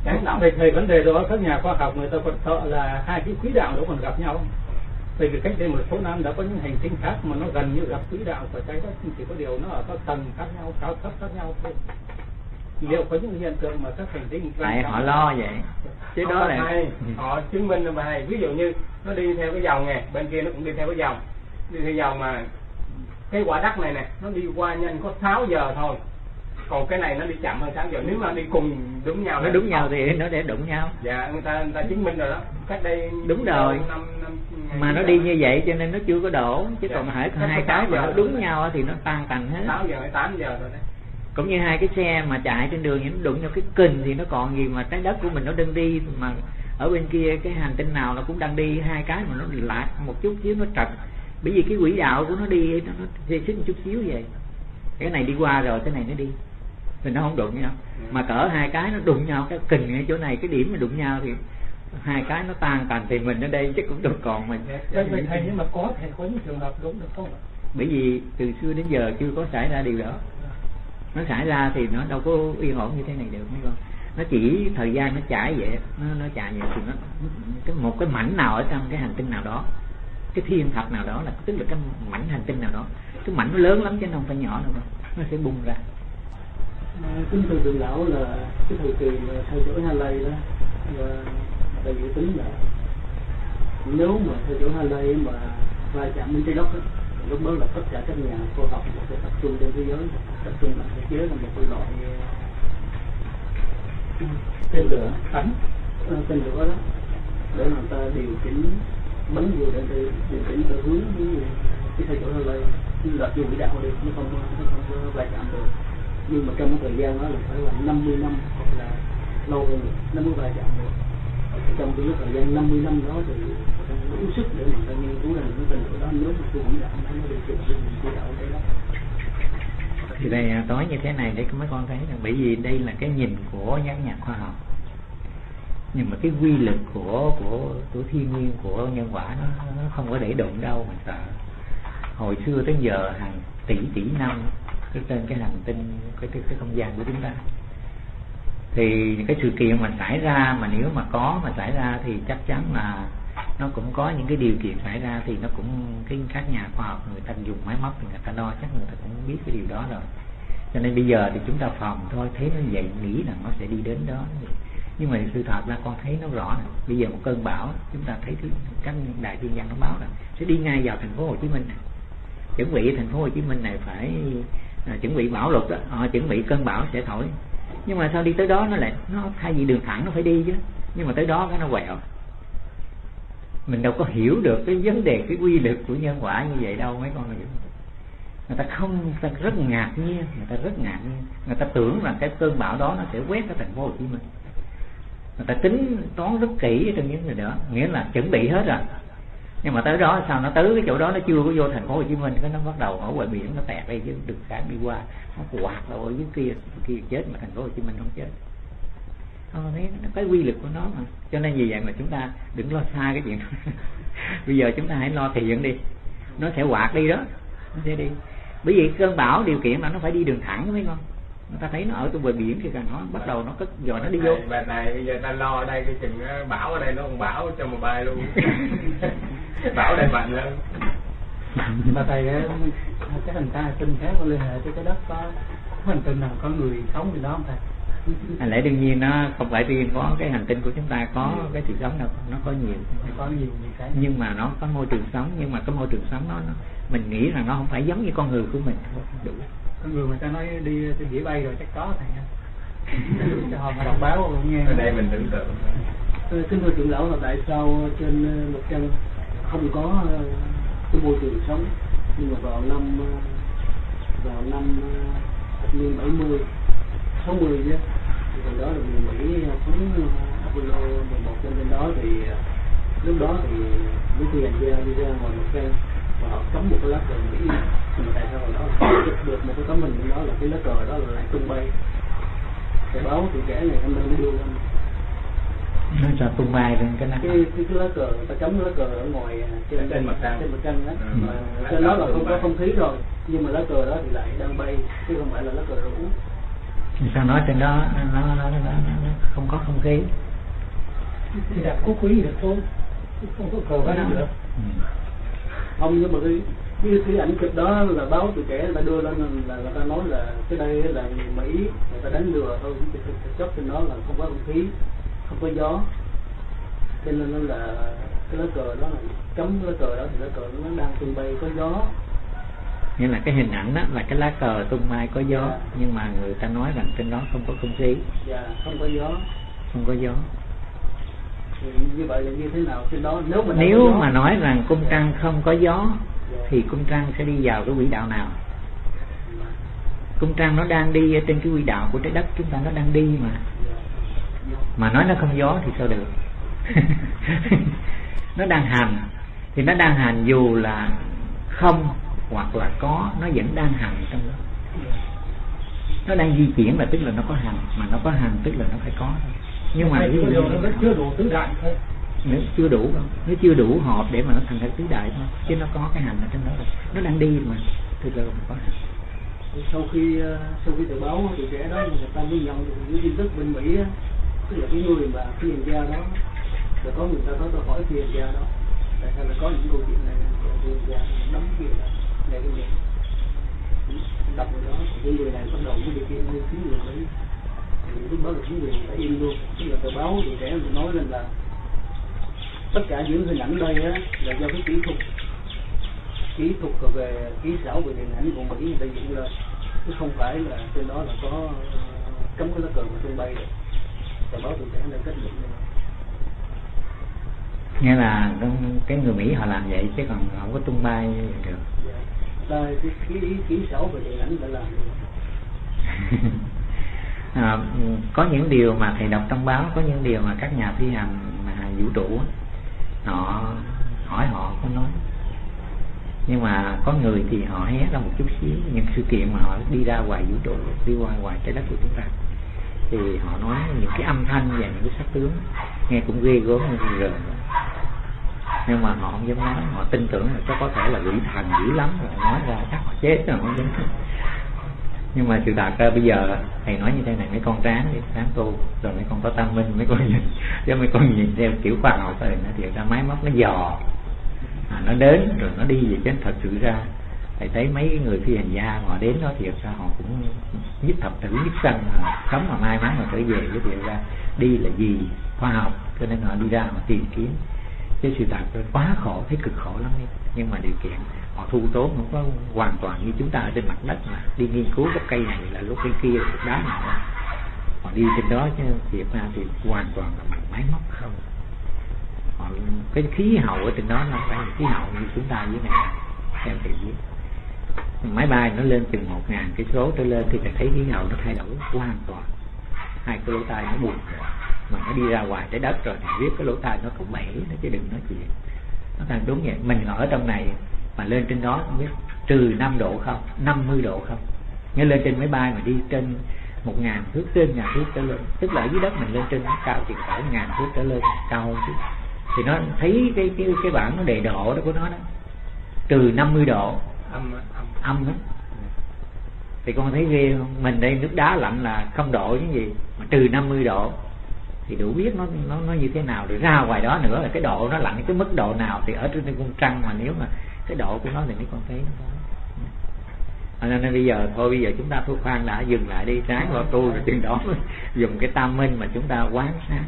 Thầy vấn đề đó các nhà khoa học người ta còn sợ là hai cái quỹ đạo đó còn gặp nhau. Bởi vì cách đây một số năm đã có những hành tinh khác mà nó gần như gặp quỹ đạo của trái đất, chỉ có điều nó ở các tầng khác nhau, cao thấp khác nhau thôi. Liệu có những hiện tượng mà các hành tinh tại họ lo vậy chứ đó là họ chứng minh là bài, ví dụ như nó đi theo cái vòng này, bên kia nó cũng đi theo cái vòng, đi theo vòng mà cái quả đất này nè nó đi qua nhanh có 6 giờ thôi, còn cái này nó đi chậm hơn 6 giờ. Nếu mà đi cùng đúng nhau, nó đúng nhau thì nó để đụng nhau. Dạ, người ta chứng minh rồi đó, cách đây đúng rồi. năm mà nó đi như vậy cho nên nó chưa có đổ, chứ còn hỏi hai cái mà nó đúng nhau thì nó tan tành hết. 6 giờ 8 giờ rồi đấy. Cũng như hai cái xe mà chạy trên đường thì nó đụng nhau cái kình thì nó còn gì mà trái đất của mình nó đang đi, mà ở bên kia cái hành tinh nào nó cũng đang đi, hai cái mà nó lại một chút xíu nó trật, bởi vì cái quỹ đạo của nó đi nó xê xích một chút xíu vậy, cái này đi qua rồi cái này nó đi thì nó không đụng nhau. Mà cỡ hai cái nó đụng nhau, cái kình ở chỗ này, cái điểm mà đụng nhau thì hai cái nó tan tành thì mình ở đây chắc cũng đâu còn mình. Thầy, nhưng mà có thể có những trường hợp đúng được không ạ? Bởi vì từ xưa đến giờ chưa có xảy ra điều đó. Nó xảy ra thì nó đâu có yên ổn như thế này được mấy con. Nó chỉ thời gian nó chạy vậy, nó chạy vậy thì nó một cái mảnh nào ở trong cái hành tinh nào đó, cái thiên thạch nào đó, là tức là cái mảnh hành tinh nào đó, cái mảnh nó lớn lắm chứ không phải nhỏ đâu, nó sẽ bung ra. Kính thưa trưởng lão, là cái thời kỳ mà theo dõi Halley đó, và dự tính là nếu mà theo dõi Halley mà va chạm đến trái đất đó, lúc đó là tất cả các nhà khoa học sẽ tập trung trên thế giới, tập trung lại thế giới là một cái loại tên lửa bắn, tên lửa đó để người ta điều chỉnh bắn vô để điều chỉnh theo hướng cái theo dõi Halley, lệch vô quỹ đạo đi, nó không va chạm được. Nhưng mà trong cái thời gian đó là phải là 50 năm hoặc là lâu hơn nó mới va chạm được. Trong cái thời gian 50 năm đó thì đủ sức để người ta nghiên cứu ra những tình huống đó, nếu mà cái quỹ đạo nó đi chụp cái quỹ đạo đấy đó. Thì đây nói như thế này để mấy con thấy rằng, bởi vì đây là cái nhìn của các nhà khoa học, nhưng mà cái quy lực của thiên nhiên, của nhân quả nó không có để đụng đâu mà sợ. Hồi xưa tới giờ hàng tỷ năm trên cái hành tinh, cái không gian của chúng ta, thì cái sự kiện mà xảy ra, mà nếu mà có mà xảy ra thì chắc chắn là nó cũng có những cái điều kiện xảy ra, thì nó cũng các nhà khoa học người ta dùng máy móc thì người ta đo, chắc người ta cũng biết cái điều đó rồi. Cho nên bây giờ thì chúng ta phòng thôi, thấy nó vậy nghĩ rằng nó sẽ đi đến đó, nhưng mà sự thật ra con thấy nó rõ này. Bây giờ một cơn bão chúng ta thấy các đài thiên văn nó báo là sẽ đi ngay vào thành phố Hồ Chí Minh này. Chuẩn bị thành phố Hồ Chí Minh này phải chuẩn bị bão lụt đó, họ chuẩn bị cơn bão sẽ thổi. Nhưng mà sao đi tới đó nó thay vì đường thẳng nó phải đi chứ, nhưng mà tới đó cái nó quẹo. Mình đâu có hiểu được cái vấn đề, cái quy lực của nhân quả như vậy đâu mấy con hiểu. Người ta rất ngạc nhiên, người ta tưởng là cái cơn bão đó nó sẽ quét cái thành phố Hồ Chí Minh. Người ta tính toán rất kỹ trong những người đó, nghĩa là chuẩn bị hết rồi. Nhưng mà tới đó sao nó tới cái chỗ đó nó chưa có vô thành phố Hồ Chí Minh, cái nó bắt đầu ở ngoài biển nó tẹt đây chứ đường khác đi qua, nó quạt đâu ở dưới kia chết, mà thành phố Hồ Chí Minh không chết. Thấy cái quy lực của nó mà. Cho nên vì vậy mà chúng ta đừng lo xa cái chuyện đó. Bây giờ chúng ta hãy lo thiện đi, nó sẽ quạt đi đó, nó sẽ đi. Bởi vì cơn bão điều kiện là nó phải đi đường thẳng mấy con. Người ta thấy nó ở trong bờ biển thì nó bắt đầu nó cất giờ nó đi vô. Bài này bây giờ ta lo ở đây cái chừng bão ở đây nó còn bão cho một bài luôn. Bão đây mạnh hơn. Mà thầy cái hành tinh khác có liên hệ với cái đất, có hành tinh nào có người sống gì đó không thầy? Lẽ đương nhiên nó không phải riêng có cái hành tinh của chúng ta có cái sự sống đâu, nó có nhiều cái, nhưng mà nó có môi trường sống, nhưng mà cái môi trường sống nó mình nghĩ rằng nó không phải giống như con người của mình đủ. Con người ta nói đi trên đĩa bay rồi chắc có thầy nha. Cho họ đọc báo nghe. Ở đây mình tưởng tượng. Kính thưa trưởng lão, là tại sao trên mặt trăng không có cái môi trường sống, nhưng mà vào năm thập niên 70 60 chứ, còn đó là người Mỹ phóng Apollo 11 lên đó, thì lúc đó thì mấy phi hành gia đi ra ngoài mặt trăng và họ cắm một cái lá cờ Mỹ, nhưng mà tại sao đó chụp được một cái tấm hình đó là cái lá cờ đó là lại tung bay. Cái báo thì kể ngày hôm nay mới đưa lên. Nó cho tung bay lên cái lá cờ, ta cắm lá cờ ở ngoài trên mặt trăng đó. Trên đó là không có không khí rồi, nhưng mà lá cờ đó thì lại đang bay chứ không phải là lá cờ rủ. Sao nói trên đó nó không có không khí thì đặt có quý được thôi, không có cờ văn được. Không, nhưng mà cái ảnh chụp đó là báo Tuổi Trẻ đã đưa lên là người ta nói là cái đây là người Mỹ người ta đánh lừa thôi, thực chất trên đó là không có không khí, không có gió, cho nên nó là cái lá cờ đó là cấm lá cờ đó, thì lá cờ nó đang tung bay có gió. Nghĩa là cái hình ảnh đó là cái lá cờ tung bay có gió, nhưng mà người ta nói rằng trên đó không có không khí. Dạ, không có gió. Không có gió. Thì như vậy là như thế nào trên đó? Nếu mà nói rằng cung trăng không có gió thì cung trăng sẽ đi vào cái quỹ đạo nào? Cung trăng nó đang đi ở trên cái quỹ đạo của trái đất chúng ta, nó đang đi mà nói nó không gió thì sao được? Nó đang hành thì nó đang hành, dù là không hoặc là có, nó vẫn đang hành trong đó. Nó đang di chuyển là tức là nó có hành, mà nó có hành tức là nó phải có thôi. Nhưng mà nó chưa đủ tứ đại thôi. Nó chưa đủ không? Nó chưa đủ hợp để mà nó thành ra tứ đại thôi. Chứ nó có cái hành ở trên đó rồi. Nó đang đi mà, tức là không có hành. Sau khi tờ báo Tuổi Trẻ đó người ta mới nhận được những tin tức bên Mỹ á, tức là cái người mà phi hành gia đó, rồi có người ta có câu hỏi phi hành gia đó, tại sao lại có những câu chuyện này, phi hành gia đấm kia là để cái gì đọc rồi đó, những người này bắt đầu mới đi kia như chính người Mỹ, lúc đó là chính người đã im luôn. Tức là tờ báo Tuổi Trẻ nói lên là tất cả những hình ảnh đây á là do cái kỹ thuật về kỹ xảo về điện ảnh của Mỹ người ta dựng lên, chứ không phải là trên đó là có cấm cái lá cờ mà tung bay được. Tờ báo Tuổi Trẻ đã kết luận như vậy. Nghĩa là cái người Mỹ họ làm vậy chứ còn không có tung bay được. Là cái kỹ xảo về điện ảnh đã làm có những điều mà thầy đọc trong báo, có những điều mà các nhà phi hành vũ trụ họ hỏi họ không nói, nhưng mà có người thì họ hé ra một chút xíu những sự kiện mà họ đi ra ngoài vũ trụ, đi qua ngoài trái đất của chúng ta, thì họ nói những cái âm thanh và những cái sắc tướng nghe cũng ghê gớm như rợn, nhưng mà họ không dám nói. Họ tin tưởng là có thể là quỷ thần dữ lắm rồi, nói ra chắc họ chết rồi, không dám. Nhưng mà sự thật bây giờ thầy nói như thế này, mấy con ráng đi, ráng tu rồi mấy con có tâm minh, mấy con nhìn chứ mấy con nhìn theo kiểu khoa học thì nó thiệt ra máy móc nó dò, nó đến rồi nó đi về, chứ thật sự ra thầy thấy mấy cái người phi hành gia họ đến đó thiệt ra họ cũng nhất thập tử nhất sanh, sống mà may mắn mà trở về, chứ thiệt ra đi là gì khoa học, cho nên họ đi ra họ tìm kiếm. Chứ sự thật quá khổ, thấy cực khổ lắm đi. Nhưng mà điều kiện họ thu tốn không có hoàn toàn như chúng ta ở trên mặt đất mà đi nghiên cứu gốc cây này là lúc cây kia là đá nào đó. Họ đi trên đó chứ thiệt ra thì hoàn toàn là bằng máy móc không. Họ, cái khí hậu ở trên đó nó phải là khí hậu như chúng ta dưới này theo thầy biết. Máy bay nó lên chừng 1.000 cây số trở lên thì thấy khí hậu nó thay đổi hoàn toàn. Hai cái lỗ tai nó buồn mà nó đi ra ngoài trái đất rồi thì biết cái lỗ tai nó cũng bể nó, chứ đừng nói chuyện. Nó thành đúng vậy. Mình ở trong này mà lên trên đó không biết trừ 5 độ không, 50 độ không. Nghe lên trên máy bay mà đi trên 1.000 thước, trên 1.000 thước trở lên, tức là ở dưới đất mình lên trên nó cao chừng cỡ 1.000 thước trở lên, cao hơn chứ. Thì nó thấy cái bảng nó đề độ đó của nó đó, trừ 50 độ âm đó. Thì con thấy ghê không? Mình đây nước đá lạnh là 0 độ chứ gì, mà trừ 50 độ thì đủ biết nó như thế nào. Rồi ra ngoài đó nữa là cái độ nó lạnh cái mức độ nào, thì ở trên con trăng mà nếu mà cái độ của nó thì mấy con thấy nó nên bây giờ thôi, bây giờ chúng ta thôi khoan đã, dừng lại đi, ráng vào tu rồi chừng đó dùng cái tam minh mà chúng ta quán sát.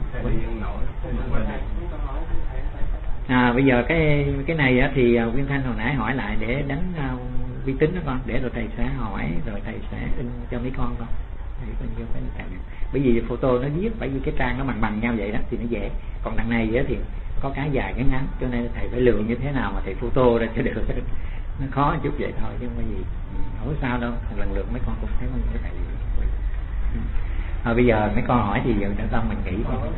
Bây giờ cái này á, thì Quyên Thanh hồi nãy hỏi lại để đánh vi tính đó con, để rồi thầy sẽ hỏi rồi thầy sẽ in cho mấy con con. Bởi vì photo nó viết, bởi vì cái trang nó bằng nhau vậy đó thì nó dễ, còn đằng này thì có cái dài cái ngắn, cho nên thầy phải lựa như thế nào mà thầy photo ra cho được. Nó khó một chút vậy thôi chứ không có gì, không có sao đâu, lần lượt mấy con cũng thấy có những cái tài liệu. Bây giờ mấy con hỏi thì giờ đã xong mình nghĩ thôi.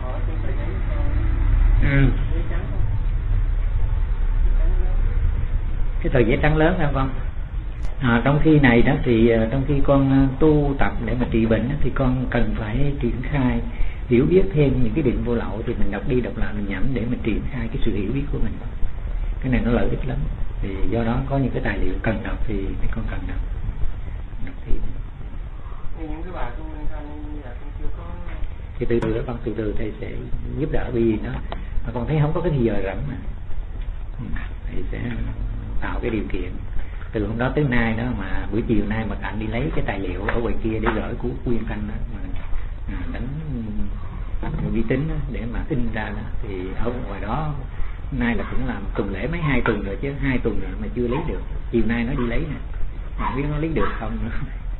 Cái tờ giấy trắng lớn phải không con? Trong khi này đó thì trong khi con tu tập để mà trị bệnh thì con cần phải triển khai hiểu biết thêm những cái định vô lậu, thì mình đọc đi đọc lại mình nhẩm để mình triển khai cái sự hiểu biết của mình. Cái này nó lợi ích lắm, thì do đó có những cái tài liệu cần đọc thì mấy con cần đọc thêm. những cái bà trong như là con chưa có. Thì từ từ đó con, từ từ thầy sẽ giúp đỡ, vì nó mà con thấy không có cái gì giờ rảnh mà thầy sẽ tạo cái điều kiện. Từ hôm đó tới nay đó mà buổi chiều nay mà Cảnh đi lấy cái tài liệu ở ngoài kia để gửi của Quyên Khanh đó, mà đánh vi tính đó, để mà in ra đó, thì ở ngoài đó nay là cũng làm tuần lễ mấy 2 tuần rồi chứ, 2 tuần rồi mà chưa lấy được. Chiều nay nó đi lấy nè, mà biết nó lấy được không nữa.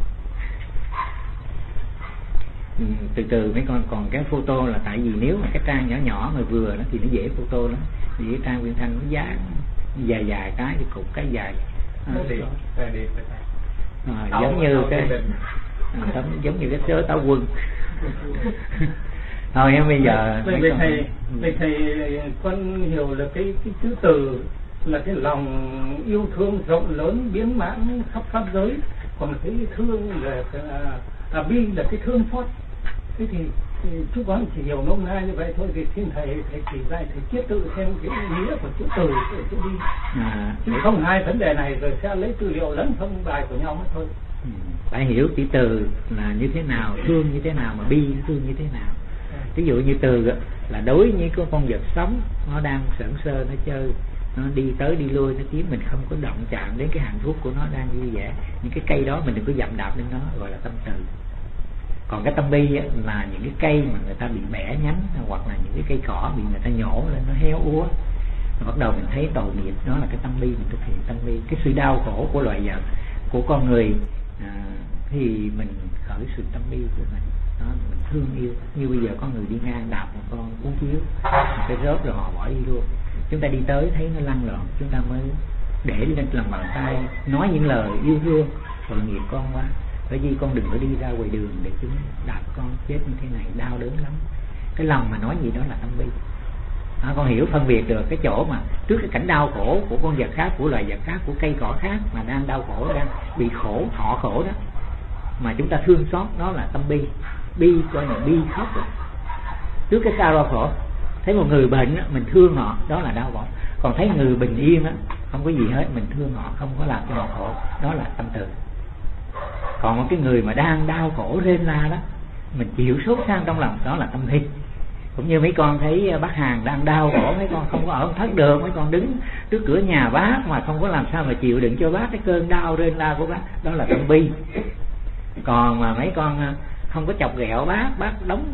Từ từ mấy con, còn cái photo là tại vì nếu mà cái trang nhỏ nhỏ mà vừa đó thì nó dễ photo lắm. Vì cái trang Quyên Thanh nó dán dài dài cái thì cục cái dài giống như cái giống như cái sớ táo quân. Thôi em bây giờ thầy con hiểu là cái chữ từ là cái lòng yêu thương rộng lớn biến mãn khắp giới, còn cái thương là bi là cái thương xót. Thế thì chú con chỉ hiểu nôm na như vậy thôi, thì xin thầy chỉ dạy thầy chiết tự xem cái nghĩa của chữ từ của chữ bi. Chứ không hai vấn đề này rồi sẽ lấy tư liệu lẫn thông bài của nhau thôi. Phải hiểu chữ từ là như thế nào, thương như thế nào, mà bi thương như thế nào. Ví dụ như từ là đối với con vật sống, nó đang sởn sơ nó chơi, nó đi tới đi lui, nó kiếm, mình không có động chạm đến cái hạnh phúc của nó đang vui vẻ. Những cái cây đó mình đừng có dậm đạp lên nó, gọi là tâm từ. Còn cái tâm bi là những cái cây mà người ta bị bẻ nhánh, hoặc là những cái cây cỏ bị người ta nhổ lên nó héo úa, bắt đầu mình thấy tội nghiệp, đó là cái tâm bi, mình thực hiện tâm bi. Cái sự đau khổ của loài vật, của con người, thì mình khởi sự tâm bi của mình đó, mình thương yêu. Như bây giờ có người đi ngang đạp một con cuốn chiếu, một cái rớt rồi họ bỏ đi luôn. Chúng ta đi tới thấy nó lăn lộn, chúng ta mới để lên lòng bàn tay nói những lời yêu thương. Tội nghiệp con quá, bởi vì con đừng có đi ra ngoài đường để chúng đạp con chết như thế này, đau đớn lắm. Cái lòng mà nói gì đó là tâm bi. Con hiểu phân biệt được cái chỗ mà trước cái cảnh đau khổ của con vật khác, của loài vật khác, của cây cỏ khác mà đang đau khổ, đang bị khổ, họ khổ đó, mà chúng ta thương xót, đó là tâm bi. Bi coi là bi khóc rồi. Trước cái đau khổ, thấy một người bệnh mình thương họ, đó là đau khổ. Còn thấy người bình yên không có gì hết, mình thương họ, không có làm cho họ khổ, đó là tâm từ. Còn một cái người mà đang đau khổ rên la đó, mình chịu sốt sang trong lòng, đó là tâm bi. Cũng như mấy con thấy bác Hàn đang đau khổ, mấy con không có ở thất được, mấy con đứng trước cửa nhà bác mà không có làm sao mà chịu đựng cho bác cái cơn đau rên la của bác, đó là tâm bi. Còn mà mấy con không có chọc ghẹo bác đóng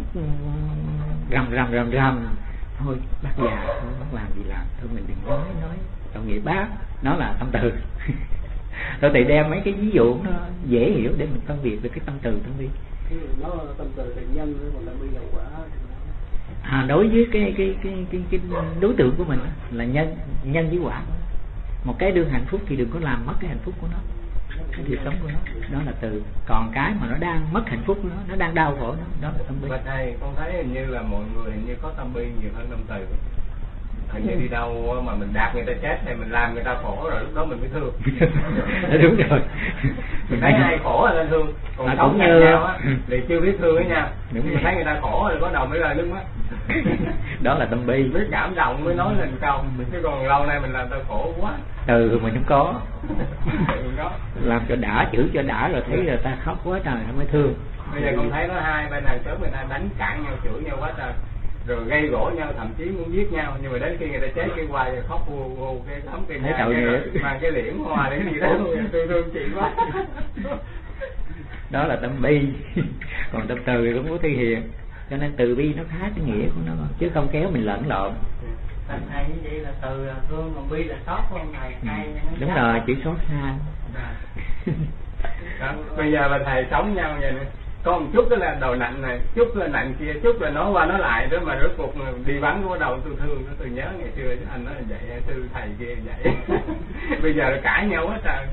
rầm thôi bác già, bác làm gì làm, thôi mình đừng nói tội nghiệp bác, đó là tâm từ. Rồi thầy đem mấy cái ví dụ nó dễ hiểu để mình phân biệt được cái tâm từ, tâm bi. Nó tâm từ là nhân, còn tâm bi là quả. Đối với cái đối tượng của mình là nhân với quả. Một cái đương hạnh phúc thì đừng có làm mất cái hạnh phúc của nó, cái việc sống của nó, đó là từ. Còn cái mà nó đang mất hạnh phúc của nó đang đau khổ đó là tâm bi. Và thầy con thấy hình như là mọi người hình như có tâm bi nhiều hơn tâm từ. Hình như đi đâu mà mình đạp người ta chết thì mình làm người ta khổ, rồi lúc đó mình mới thương. Đúng rồi. Mình thấy ai khổ là nên thương, còn sống như nhau á thì chưa biết thương ấy nha. Mình thấy người ta khổ rồi có đầu mới rơi nước mắt. Đó là tâm bi. Mới cảm động mới nói lên câu, chứ còn lâu nay mình làm ta khổ quá. Từ mình không có. Làm cho đã, chữ cho đã rồi thấy là ta khóc quá trời nó mới thương. Bây giờ con thấy nó hai bên hàng xóm người ta đánh cãi nhau, chửi nhau quá trời, rồi gây gỗ nhau, thậm chí muốn giết nhau, nhưng mà đến khi người ta chết cái hoài rồi khóc hù cái tấm cái nhà mang cái liễn hoa để gì đó, tôi thương chị quá. Đó là tâm bi. Còn tâm từ thì cũng có thể hiện, cho nên từ bi nó khác cái nghĩa của nó, chứ không kéo mình lẫn lộn. Thầy như vậy là từ là thương, còn bi là xót không thầy? Đúng rồi, chỉ xót xa. Bây giờ là thầy sống nhau vậy nè, có một chút đó là đầu nặng này, chút là nặng kia, chút là nói qua nói lại đó, mà rốt cuộc đi vắng có đầu tôi thương nó, tôi nhớ ngày xưa chứ anh nói là vậy, sư thầy kia vậy. Bây giờ là cãi nhau hết trời.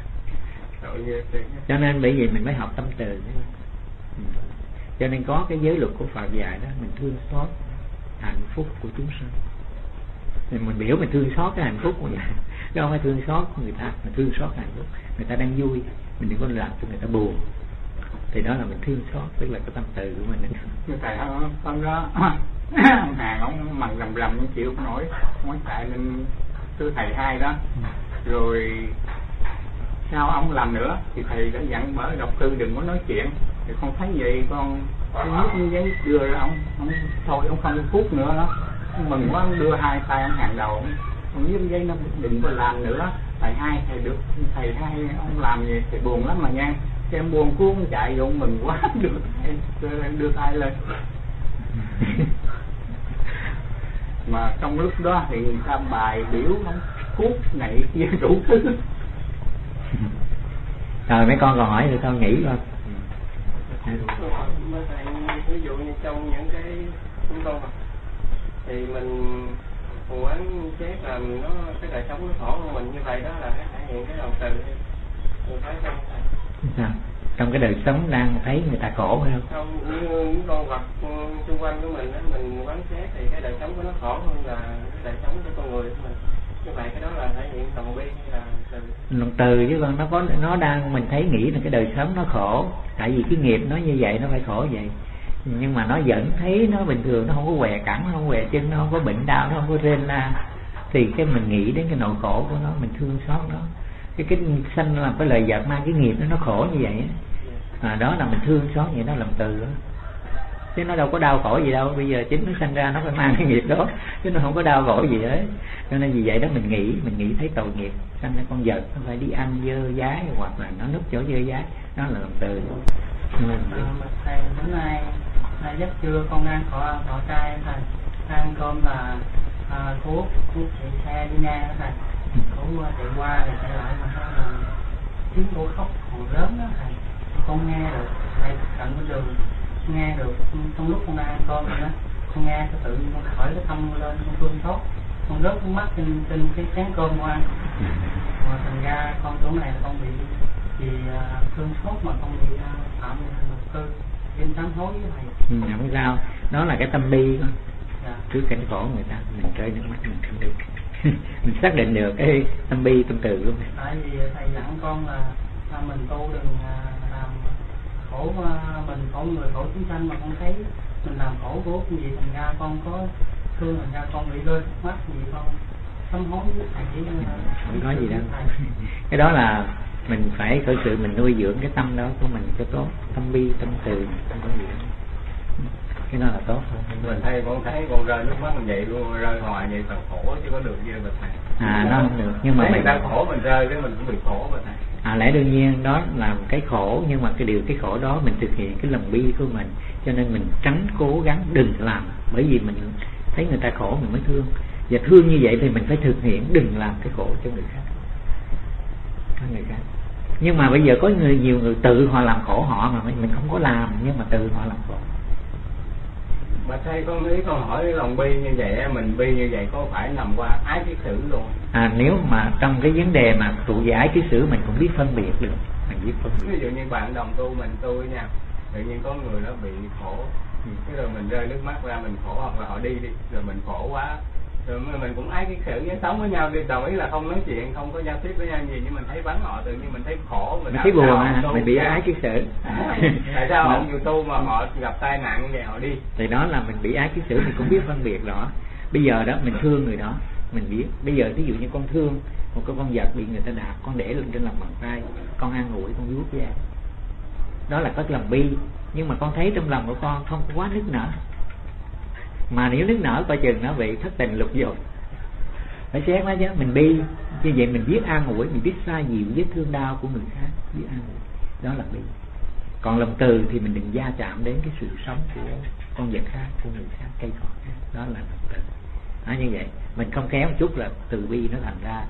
Cho nên bởi vì mình mới học tâm từ. Cho nên có cái giới luật của Phật dạy đó, mình thương xót hạnh phúc của chúng sinh. Mình biểu mình thương xót cái hạnh phúc của người ta, chứ không phải thương xót người ta, mình thương xót hạnh phúc. Người ta đang vui, mình đừng có làm cho người ta buồn, thì đó là mình thương xót, tức là cái tâm từ của mình. Thầy con đó ông Hà ông mặn rầm không chịu không nổi, ông chạy lên sư thầy hai đó, rồi sau ông làm nữa thì thầy đã dặn bởi độc cư đừng có nói chuyện, Thì con thấy vậy con viết như giấy đưa ra ông thôi ông không phút nữa đó, ông mừng quá, ông đưa hai tay ông hàng đầu, ông viết giấy nó đừng có làm nữa, thầy hai ông làm gì thì buồn lắm mà nha, cái em buồn cuốn chạy rồi ông mừng quá đưa tay lên. Mà trong lúc đó thì người ta bài biểu không thuốc này kia đủ thứ. Rồi mấy con còn hỏi thì con nghĩ coi. Ví dụ như trong những cái chúng con thì mình quán xét là nó cái đời sống nó khổ của mình như vậy, đó là cái thể hiện cái lòng từ. Mình thấy không thầy? Sao? Trong cái đời sống đang thấy người ta khổ phải không? Không, như những con vật xung quanh của mình, mình quán xét thì cái đời sống của nó khổ hơn là cái đời sống của con người của mình. Như vậy cái đó là thể hiện lòng bi hay là từ? Lòng từ chứ con, nó đang mình thấy nghĩ là cái đời sống nó khổ, tại vì cái nghiệp nó như vậy nó phải khổ vậy, nhưng mà nó vẫn thấy nó bình thường, nó không có què cẳng, nó không què chân, nó không có bệnh đau, nó không có rên la, thì cái mình nghĩ đến cái nỗi khổ của nó, mình thương xót nó. Cái sanh làm cái lời giật mang cái nghiệp nó khổ như vậy đó là mình thương xót vậy, đó làm từ đó. Chứ nó đâu có đau khổ gì đâu, bây giờ chính nó sanh ra nó phải mang cái nghiệp đó, chứ nó không có đau khổ gì hết. Cho nên vì vậy đó mình nghĩ thấy tội nghiệp, sanh ra con vật nó phải đi ăn dơ dái hoặc là nó núp chỗ dơ dái, đó là làm từ. Thầy bữa nay giấc trưa con đang thọ trai thầy, ăn cơm là thuốc chạy xe đi ngang đó thầy, cũng chạy qua thì chạy lại mà nói là tiếng cô khóc còn lớn đó thầy, con nghe được thầy cạnh bên đường nghe được, trong lúc con đang ăn cơm vậy đó, con nghe cái tự nhiên con khởi cái tâm lên, con thương xót, con rớt nước mắt trên cái chén cơm con ăn, mà thành ra con chỗ này là con bị vì thương xót mà con bị phạm luật tư, em sám hối với thầy. Không sao, đó là cái tâm bi con. Dạ. Trước cảnh khổ người ta mình rơi nước mắt mình không được. Mình xác định được cái tâm bi tâm từ luôn. Tại vì thầy dặn con là mình tu đừng làm khổ mình, khổ người, khổ chúng sanh, mà con thấy mình làm khổ của cái gì thành ra con có thương, thành ra con bị rơi nước mắt gì con sám hối với thầy. Không có gì đâu. Cái đó là mình phải khởi sự mình nuôi dưỡng cái tâm đó của mình cho tốt, tâm bi tâm từ, không có gì đâu. Cái đó là tốt hơn. Mình thấy con rơi nước mắt mình vậy luôn, rơi hoài vậy thật khổ chứ có được gì mà thầy. Nó không được, nhưng mà mình đang khổ mình rơi cái mình cũng bị khổ mà thầy. Lẽ đương nhiên đó là cái khổ, nhưng mà cái khổ đó mình thực hiện cái lòng bi của mình, cho nên mình tránh cố gắng đừng làm, bởi vì mình thấy người ta khổ mình mới thương, và thương như vậy thì mình phải thực hiện đừng làm cái khổ cho người khác. Nhưng mà bây giờ có nhiều người tự họ làm khổ họ mà mình không có làm, nhưng mà tự họ làm khổ. Mà thầy con nghĩ con hỏi lòng bi như vậy, mình bi như vậy có phải nằm qua ái kiết sử luôn? Nếu mà trong cái vấn đề mà tụ về ái kiết sử mình cũng biết phân biệt được, mình biết phân biệt. Ví dụ như bạn đồng tu mình tu với nhau, tự nhiên có người nó bị khổ, cái rồi mình rơi nước mắt ra mình khổ, hoặc là họ đi rồi mình khổ quá, rồi mình cũng ái kiết sử với sống với nhau đi, đồng ý là không nói chuyện, không có giao tiếp với nhau gì, nhưng mình thấy vắng họ tự nhiên mình thấy khổ, mình thấy buồn mình bị ái kiết sử. Tại sao họ dù tu mà họ gặp tai nạn như vậy họ đi? Thì đó là mình bị ái kiết sử, mình cũng biết phân biệt rõ. Bây giờ đó mình thương người đó, mình biết. Bây giờ ví dụ như con thương một cái con vật bị người ta đạp, con để lên trên lòng bàn tay, con an ủi, con vuốt ve, đó là có lòng bi. Nhưng mà con thấy trong lòng của con không quá nức nở, mà nếu nức nở coi chừng nó bị thất tình lục dục, phải xét nó chứ. Mình bi như vậy mình biết an ủi, mình biết xoa dịu vết thương đau của người khác, biết an ủi, đó là bi. Còn lòng từ thì mình đừng gia chạm đến cái sự sống của con vật khác, của người khác, cây cỏ khác, đó là lòng từ. Như vậy mình không khéo một chút là từ bi nó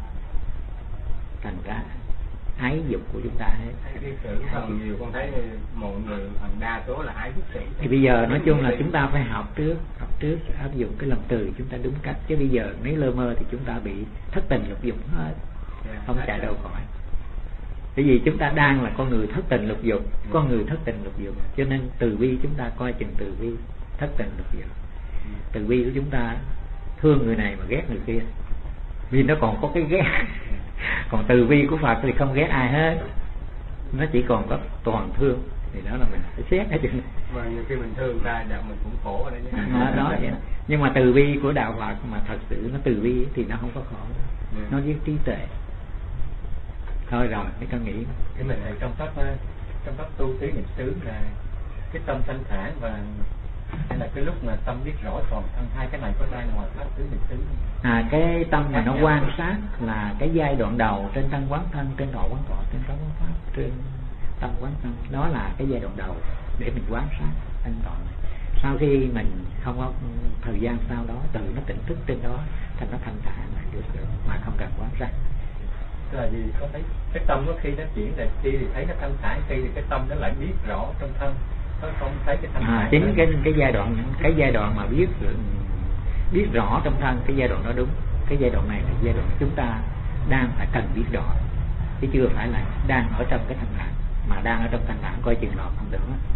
thành ra ái dục của chúng ta hết. Cái sự phần nhiều con thấy mọi người phần đa số là ái kiết sử. Thì bây giờ nói chung là chúng ta phải học trước áp dụng cái lòng từ chúng ta đúng cách, chứ bây giờ nếu lơ mơ thì chúng ta bị thất tình lục dục hết, không chạy đâu khỏi. Bởi vì chúng ta đang là con người thất tình lục dục, con người thất tình lục dục, cho nên từ bi chúng ta coi chừng từ bi thất tình lục dục. Từ bi của chúng ta thương người này mà ghét người kia, vì nó còn có cái ghét. Còn từ bi của Phật thì không ghét ai hết, nó chỉ còn có toàn thương, thì đó là mình phải xét hết chuyện. Và nhiều khi mình thương ta mình cũng khổ rồi đấy nhé. Đó vậy. Nhưng mà từ bi của đạo Phật mà thật sự nó từ bi thì nó không có khổ, nó với trí tuệ thôi rồi. Cái con nghĩ cái mình này trong sách trong pháp tu tứ niệm xứ là cái tâm thanh thản và hay là cái lúc mà tâm biết rõ toàn thân, hai cái này có ra ngoài pháp tứ niệm xứ? Cái tâm mà nó quan sát là cái giai đoạn đầu trên thân quán thân, trên thọ quán thọ, trên pháp quán pháp, trên tâm quán thân, đó là cái giai đoạn đầu để mình quan sát thân thọ này. Sau khi mình không có thời gian sau đó tự nó tỉnh thức trên đó thành nó thanh thản là được mà không cần quan sát. Tức là gì, có thấy cái tâm nó khi nó chuyển là khi thì thấy nó thanh thản, khi thì cái tâm nó lại biết rõ trong thân, nó không thấy cái thanh thản. Chính cái giai đoạn mà biết rõ trong thân, cái giai đoạn đó đúng. Cái giai đoạn này là giai đoạn chúng ta đang phải cần biết rõ, chứ chưa phải là đang ở trong cái thanh thản, mà đang ở trong thanh thản coi chừng lọt không được.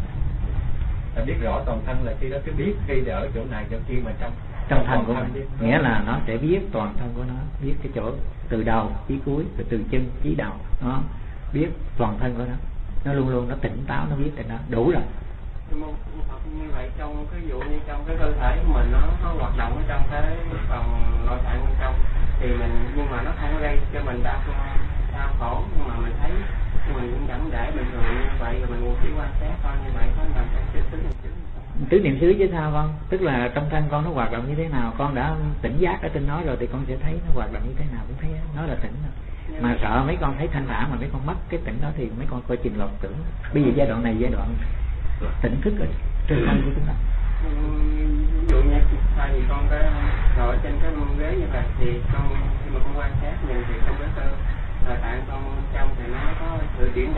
Là biết rõ toàn thân là khi đó cứ biết khi thì ở chỗ này chỗ kia, mà trong thân của mình, nghĩa là nó sẽ biết toàn thân của nó, biết cái chỗ từ đầu chí cuối, rồi từ chân chí đầu, nó biết toàn thân của nó luôn luôn nó tỉnh táo, nó biết rồi, nó đủ rồi. Như vậy trong cái dụ như trong cái cơ thể của mình nó hoạt động ở trong cái phần nội tạng bên trong thì mình, nhưng mà nó không có gây cho mình đau khổ, nhưng mà mình thấy mình cũng vẫn để bình thường như vậy, rồi mình chỉ quan sát coi như vậy có làm cho tứ niệm xứ. Tứ niệm xứ chứ sao con? Tức là trong thân con nó hoạt động như thế nào, con đã tỉnh giác ở trên nó rồi thì con sẽ thấy nó hoạt động như thế nào, cũng thấy nó là tỉnh rồi. Mà sợ mấy con thấy thanh thản mà mấy con mất cái tỉnh đó thì mấy con coi chừng lọt tưởng. Bây giờ giai đoạn này giai đoạn tỉnh thức ở trên thân của chúng ta. Ví dụ như thay vì con cái ngồi trên cái ghế như vậy thì con khi mà con quan sát nhìn thì trong cái cơ nội tạng con trong thì nó có sự chuyển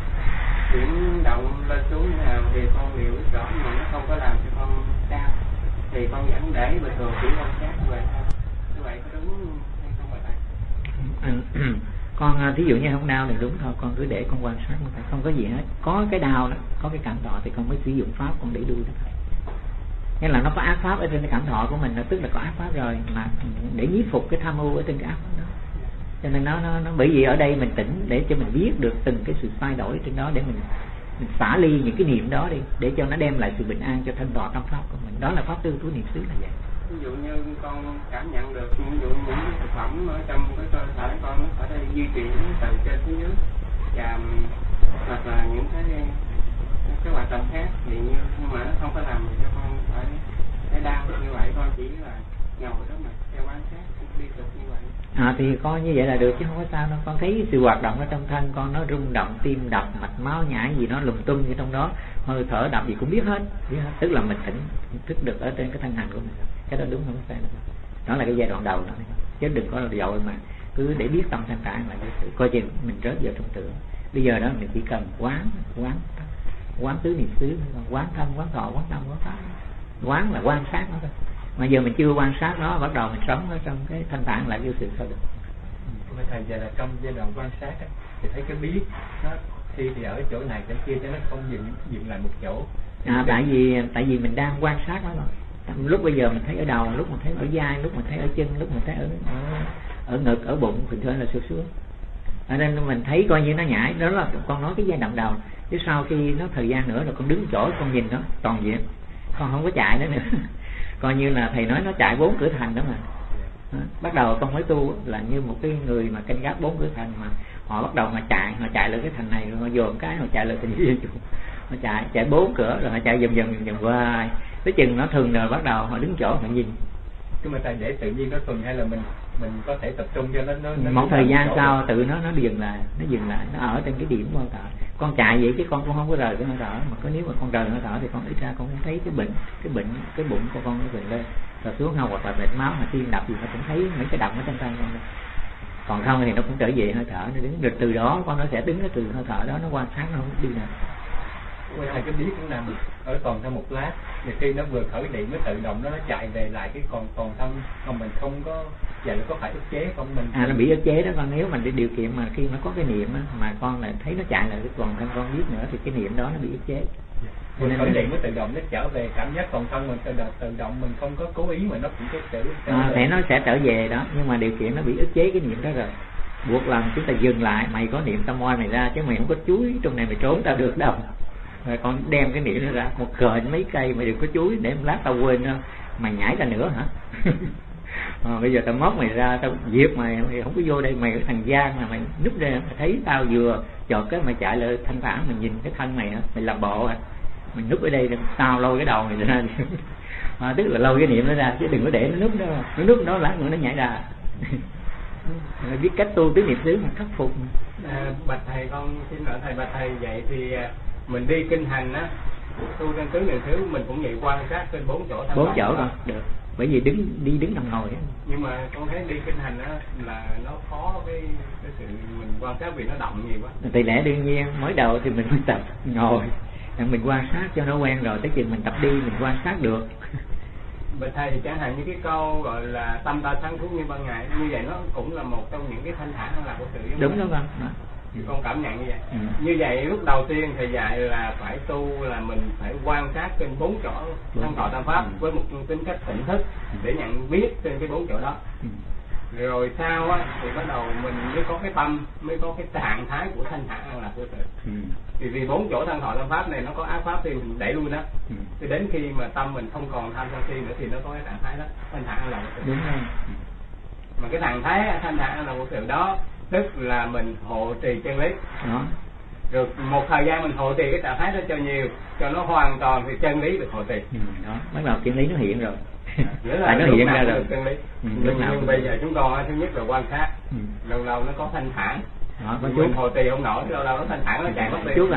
động lên xuống như nào thì con đều biết rõ, mà nó không có làm cho con đau thì con vẫn để bình thường, chỉ quan sát như vậy thôi. Như vậy có đúng hay không vậy thầy? Con thí dụ như không đau thì đúng thôi, con cứ để con quan sát, không có gì hết. Có cái đau đó, có cái cảm thọ thì con mới sử dụng pháp con để đuôi đó thôi. Nghĩa là nó có ác pháp ở trên cái cảm thọ của mình, nó tức là có ác pháp rồi, mà để nhiếp phục cái tham ưu ở trên cái ác pháp đó. Cho nên nó bởi vì ở đây mình tỉnh để cho mình biết được từng cái sự thay đổi trên đó, để mình xả ly những cái niệm đó đi, để cho nó đem lại sự bình an cho thân tọa trong pháp của mình. Đó là pháp tư tứ niệm xứ là vậy. Ví dụ như con cảm nhận được ví dụ những cái thực phẩm ở trong cái cơ thể con nó phải di chuyển từ trên xuống dưới, và hoặc là những cái hoạt động khác thì nhưng mà nó không có làm cho con phải đau như vậy, con chỉ là ngồi đó mà theo quan sát liên tục như vậy. Thì coi như vậy là được chứ không có sao đâu. Con thấy sự hoạt động ở trong thân con, nó rung động, tim đập, mạch máu nhảy gì nó lùng tung như trong đó, hơi thở đập gì cũng biết hết. Tức là mình tỉnh thức được ở trên cái thân hành của mình. Cái đó đúng, không có sai đâu. Đó là cái giai đoạn đầu đó, chứ đừng có dội mà cứ để biết tâm thanh thản là coi chừng mình rớt vào trong tưởng. Bây giờ đó mình chỉ cần quán tứ niệm xứ, quán thân, quán thọ, quán tâm, quán pháp. Quán là quan sát nó thôi. Mà giờ mình chưa quan sát nó, bắt đầu mình sống ở trong cái thanh thản lại vô sự sao được. Mà thầy giờ là trong giai đoạn quan sát ấy, thì thấy cái biết nó khi thì ở chỗ này chỗ kia, cho nó không dừng lại một chỗ. Tại vì mình đang quan sát nó rồi. Lúc bây giờ mình thấy ở đầu, lúc mình thấy ở vai, lúc mình thấy ở chân, lúc mình thấy ở ngực, ở bụng, bình thường là sụt xuống. Ở nên mình thấy coi như nó nhảy, đó là con nói cái giai đoạn đầu. Chứ sau khi nó thời gian nữa rồi con đứng chỗ con nhìn nó toàn diện, con không có chạy nữa. Coi như là thầy nói nó chạy 4 cửa thành đó mà. Bắt đầu con mới tu là như một cái người mà canh gác 4 cửa thành, mà họ bắt đầu mà họ chạy lên cái thành này rồi họ dồn cái họ chạy lên thành kia, họ chạy 4 cửa rồi họ chạy vòng qua tới chừng nó thường rồi bắt đầu họ đứng chỗ họ nhìn. Nhưng mà thầy để tự nhiên nó thuần hay là mình có thể tập trung cho nó một thời gian sau tự nó dừng lại, nó ở trên cái điểm quan thở. Con chạy vậy chứ con cũng không có rời cái hơi thở, mà nếu mà con rời hơi thở thì con ít ra con cũng thấy cái bụng của con nó vừng lên rồi xuống hông, hoặc là bệnh máu mà tim đập gì nó cũng thấy mấy cái đập ở trong tay con đây. Còn không thì nó cũng trở về hơi thở, nó đứng được từ đó con nó sẽ đứng từ hơi thở đó, nó quan sát nó không đi nữa. Thầy cái biết cũng nằm ở toàn thân một lát, thì khi nó vừa khởi điện nó tự động nó chạy về lại cái còn thân, còn mình không có vậy là có phải ức chế không mình? Nó bị ức chế đó con. Nếu mình đi điều kiện mà khi nó có cái niệm á, mà con lại thấy nó chạy lại cái toàn thân con biết nữa thì cái niệm đó nó bị ức chế. Vừa khởi điện nó tự động nó trở về cảm giác toàn thân mình tự động, mình không có cố ý mà nó cũng cái thì nó sẽ trở về đó, nhưng mà điều kiện nó bị ức chế cái niệm đó rồi, buộc làm chúng ta dừng lại. Mày có niệm tao moi mày ra chứ mày không có chuối trong này mày trốn tao được đâu. Rồi con đem cái niệm nó ra một cờ mấy cây, mày đừng có chuối để một lát tao quên đâu. Mày nhảy ra nữa hả? Bây giờ tao móc mày ra, tao giết mày không có vô đây, mày cái thằng gian mà mày núp đây, mày thấy tao vừa chọt cái mày chạy lại thanh thản, mình nhìn cái thân mày mày làm bộ mình núp ở đây, tao lôi cái đầu mày ra. Tức là lôi cái niệm nó ra chứ đừng có để nó núp đó, nó núp đó lát nữa nó nhảy ra. Mày biết cách tu tứ niệm xứ mà khắc phục. Bạch thầy, con xin lỗi thầy, bạch thầy, vậy thì mình đi kinh hành á, tu trên tứ niệm xứ mình cũng vậy, quan sát trên 4 chỗ. 4 chỗ rồi được, bởi vì đứng nằm ngồi. Nhưng mà con thấy đi kinh hành á là nó khó cái sự mình quan sát vì nó động nhiều quá. Thì lẽ đương nhiên mới đầu thì mình phải tập ngồi, mình quan sát cho nó quen rồi, tới khi mình tập đi mình quan sát được. Bạch thầy, thì chẳng hạn như cái câu gọi là tâm ta sáng suốt như ban ngày, như vậy nó cũng là một trong những cái thanh thản là của sự. Đúng đó con. Con cảm nhận như vậy. Như vậy lúc đầu tiên thầy dạy là phải tu là mình phải quan sát trên 4 chỗ thân thọ tam pháp với một tính cách tỉnh thức để nhận biết trên cái 4 chỗ đó. Rồi sau á thì bắt đầu mình mới có cái tâm, mới có cái trạng thái của thanh thản an lạc của sự. Thì vì 4 chỗ thân thọ tam pháp này nó có ác pháp thì mình đẩy lui đó. Thì đến khi mà tâm mình không còn tham sân si nữa thì nó có cái trạng thái đó, thanh thản an lạc của sự. Đúng rồi. Mà cái trạng thái thanh thản an lạc của sự đó tức là mình hộ trì chân lý đó. Rồi một thời gian mình hộ trì cái trạng thái đó cho nhiều, cho nó hoàn toàn thì chân lý được hộ trì. Đó, bắt đầu chân lý nó hiện rồi. Tại nó hiện ra rồi. Chân lý. Nhưng bây giờ chúng con thứ nhất là quan sát, lâu lâu nó có thanh thản. Đó, mình hộ trì không nổi, lâu lâu nó thanh thản nó chạy mất đi. Chút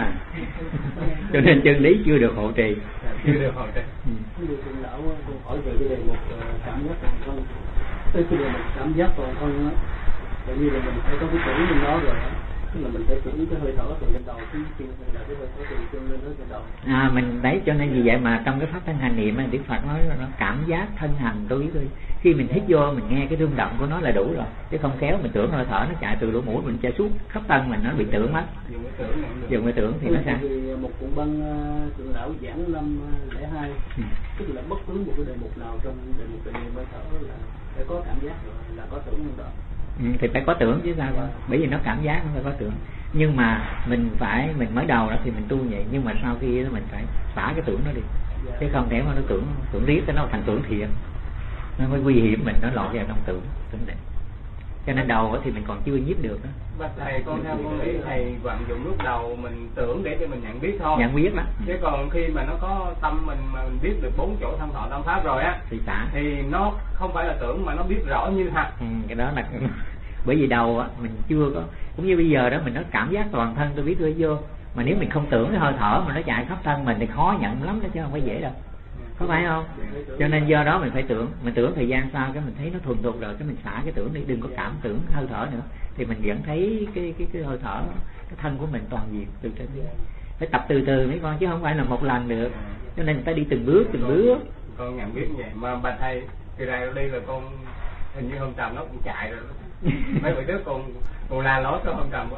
cho nên chân lý chưa được hộ trì. Chưa được hộ trì. Điều trưởng lão con hỏi về cái đề mục cảm giác toàn thân. Cái đề mục cảm giác toàn thân á, tại vì là mình phải có cái tưởng trong đó rồi á, tức là mình phải tưởng cái hơi thở từ trên đầu, cái là cái hơi thở từ chân lên tới trên đầu. Mình đấy, cho nên vì vậy mà trong cái pháp thân hành niệm Đức Phật nói nó cảm giác thân hành tôi. Khi mình hít vô mình nghe cái rung động của nó là đủ rồi, chứ không kéo mình tưởng hơi thở nó chạy từ lỗ mũi mình chạy suốt khắp thân mình, nó bị tưởng mất. Dùng cái tưởng thì nó sao? Thì một cuộn băng trưởng lão giảng năm 02, tức là bất cứ một cái đề mục nào trong đề mục về niệm hơi thở là phải có cảm giác rồi, là có tưởng trong đó. Thì phải có tưởng chứ sao, bởi vì nó cảm giác nó phải có tưởng. Nhưng mà mình mới đầu đó thì mình tu vậy, nhưng mà sau khi mình phải xả cái tưởng nó đi, chứ không thể mà nó tưởng riết nó thành tưởng thiện, nó mới nguy hiểm mình, nó lọt vào trong tưởng này. Cho nên đầu thì mình còn chưa nhiếp được đó. Bạch thầy, con theo con nghĩ thầy vận dụng lúc đầu mình tưởng để cho mình nhận biết thôi. Nhận biết đó. Chứ còn khi mà nó có tâm mình mà mình biết được 4 chỗ thân thọ tam pháp rồi á thì nó không phải là tưởng mà nó biết rõ như thật. Cái đó là bởi vì đầu á mình chưa có, cũng như bây giờ đó mình nói cảm giác toàn thân tôi biết tôi vô, mà nếu mình không tưởng cái hơi thở mà nó chạy khắp thân mình thì khó nhận lắm đó, chứ không phải dễ đâu, có phải không? Cho nên do đó mình phải tưởng, mình tưởng thời gian sau cái mình thấy nó thuần thục rồi cái mình xả cái tưởng đi, đừng có cảm tưởng hơi thở nữa, thì mình vẫn thấy cái hơi thở, cái thân của mình toàn diện từ trên dưới. Phải tập từ từ mấy con, chứ không phải là một lần được, cho nên người ta đi từng bước. Con nhận biết như vậy mà bà thầy từ đây đi là con hình như hôm trầm nó cũng chạy rồi. Mấy bữa trước con la lối có hôm trầm quá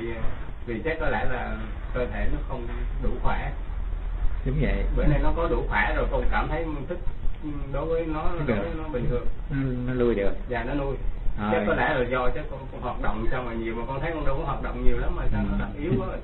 vì chắc có lẽ là cơ thể nó không đủ khỏe. Đúng vậy. Bữa nay nó có đủ khỏe rồi, con cảm thấy thích đối với nó bình thường. Nó lui được. Dạ nó nuôi. Chắc có lẽ là do chắc con hoạt động sao mà nhiều, mà con thấy con đâu có hoạt động nhiều lắm mà sao nó đặt yếu quá rồi.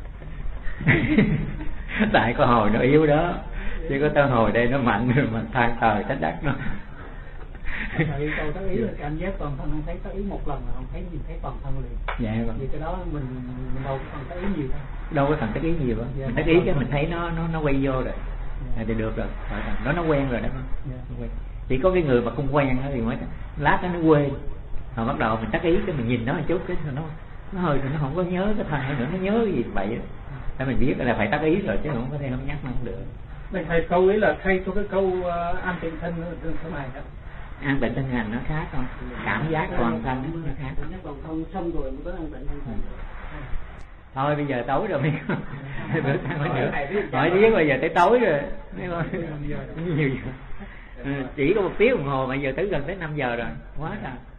Tại có hồi nó yếu đó, chứ có tới hồi đây nó mạnh mà than thở trách đắc nó. Tại câu tác ý là cảm giác toàn thân, thấy tác ý một lần là không thấy, nhìn thấy toàn thân liền. Dạ vâng. Vì cái đó mình đâu có cần tác ý nhiều đâu. Đâu có cần tác ý nhiều đâu. Mình tác ý cái mình thấy nó quay vô rồi. Thì được rồi. Nó quen rồi đó. Chỉ có cái người mà không quen thì mới lát nó quên. Rồi bắt đầu mình tác ý cái mình nhìn nó một chút cái nó hơi nó không có nhớ cái thân nữa, nó nhớ gì vậy đó. Để mình biết là phải tác ý rồi chứ không có thể không nhắc nó không được. Mình thầy câu ấy là thay cho cái câu an tịnh thân thế này đó. An tịnh thân hành nó khác không? Cảm giác toàn thân nó khác. Cảm giác toàn thân xong rồi mới có an tịnh thân hành. Thôi bây giờ tối rồi mấy con. Bữa sáng mới nữa. Hỏi biết bây giờ tới tối rồi. Mấy con nhiều giờ. Chỉ có 1 tiếng đồng hồ mà giờ tới gần tới 5 giờ rồi. Quá trời.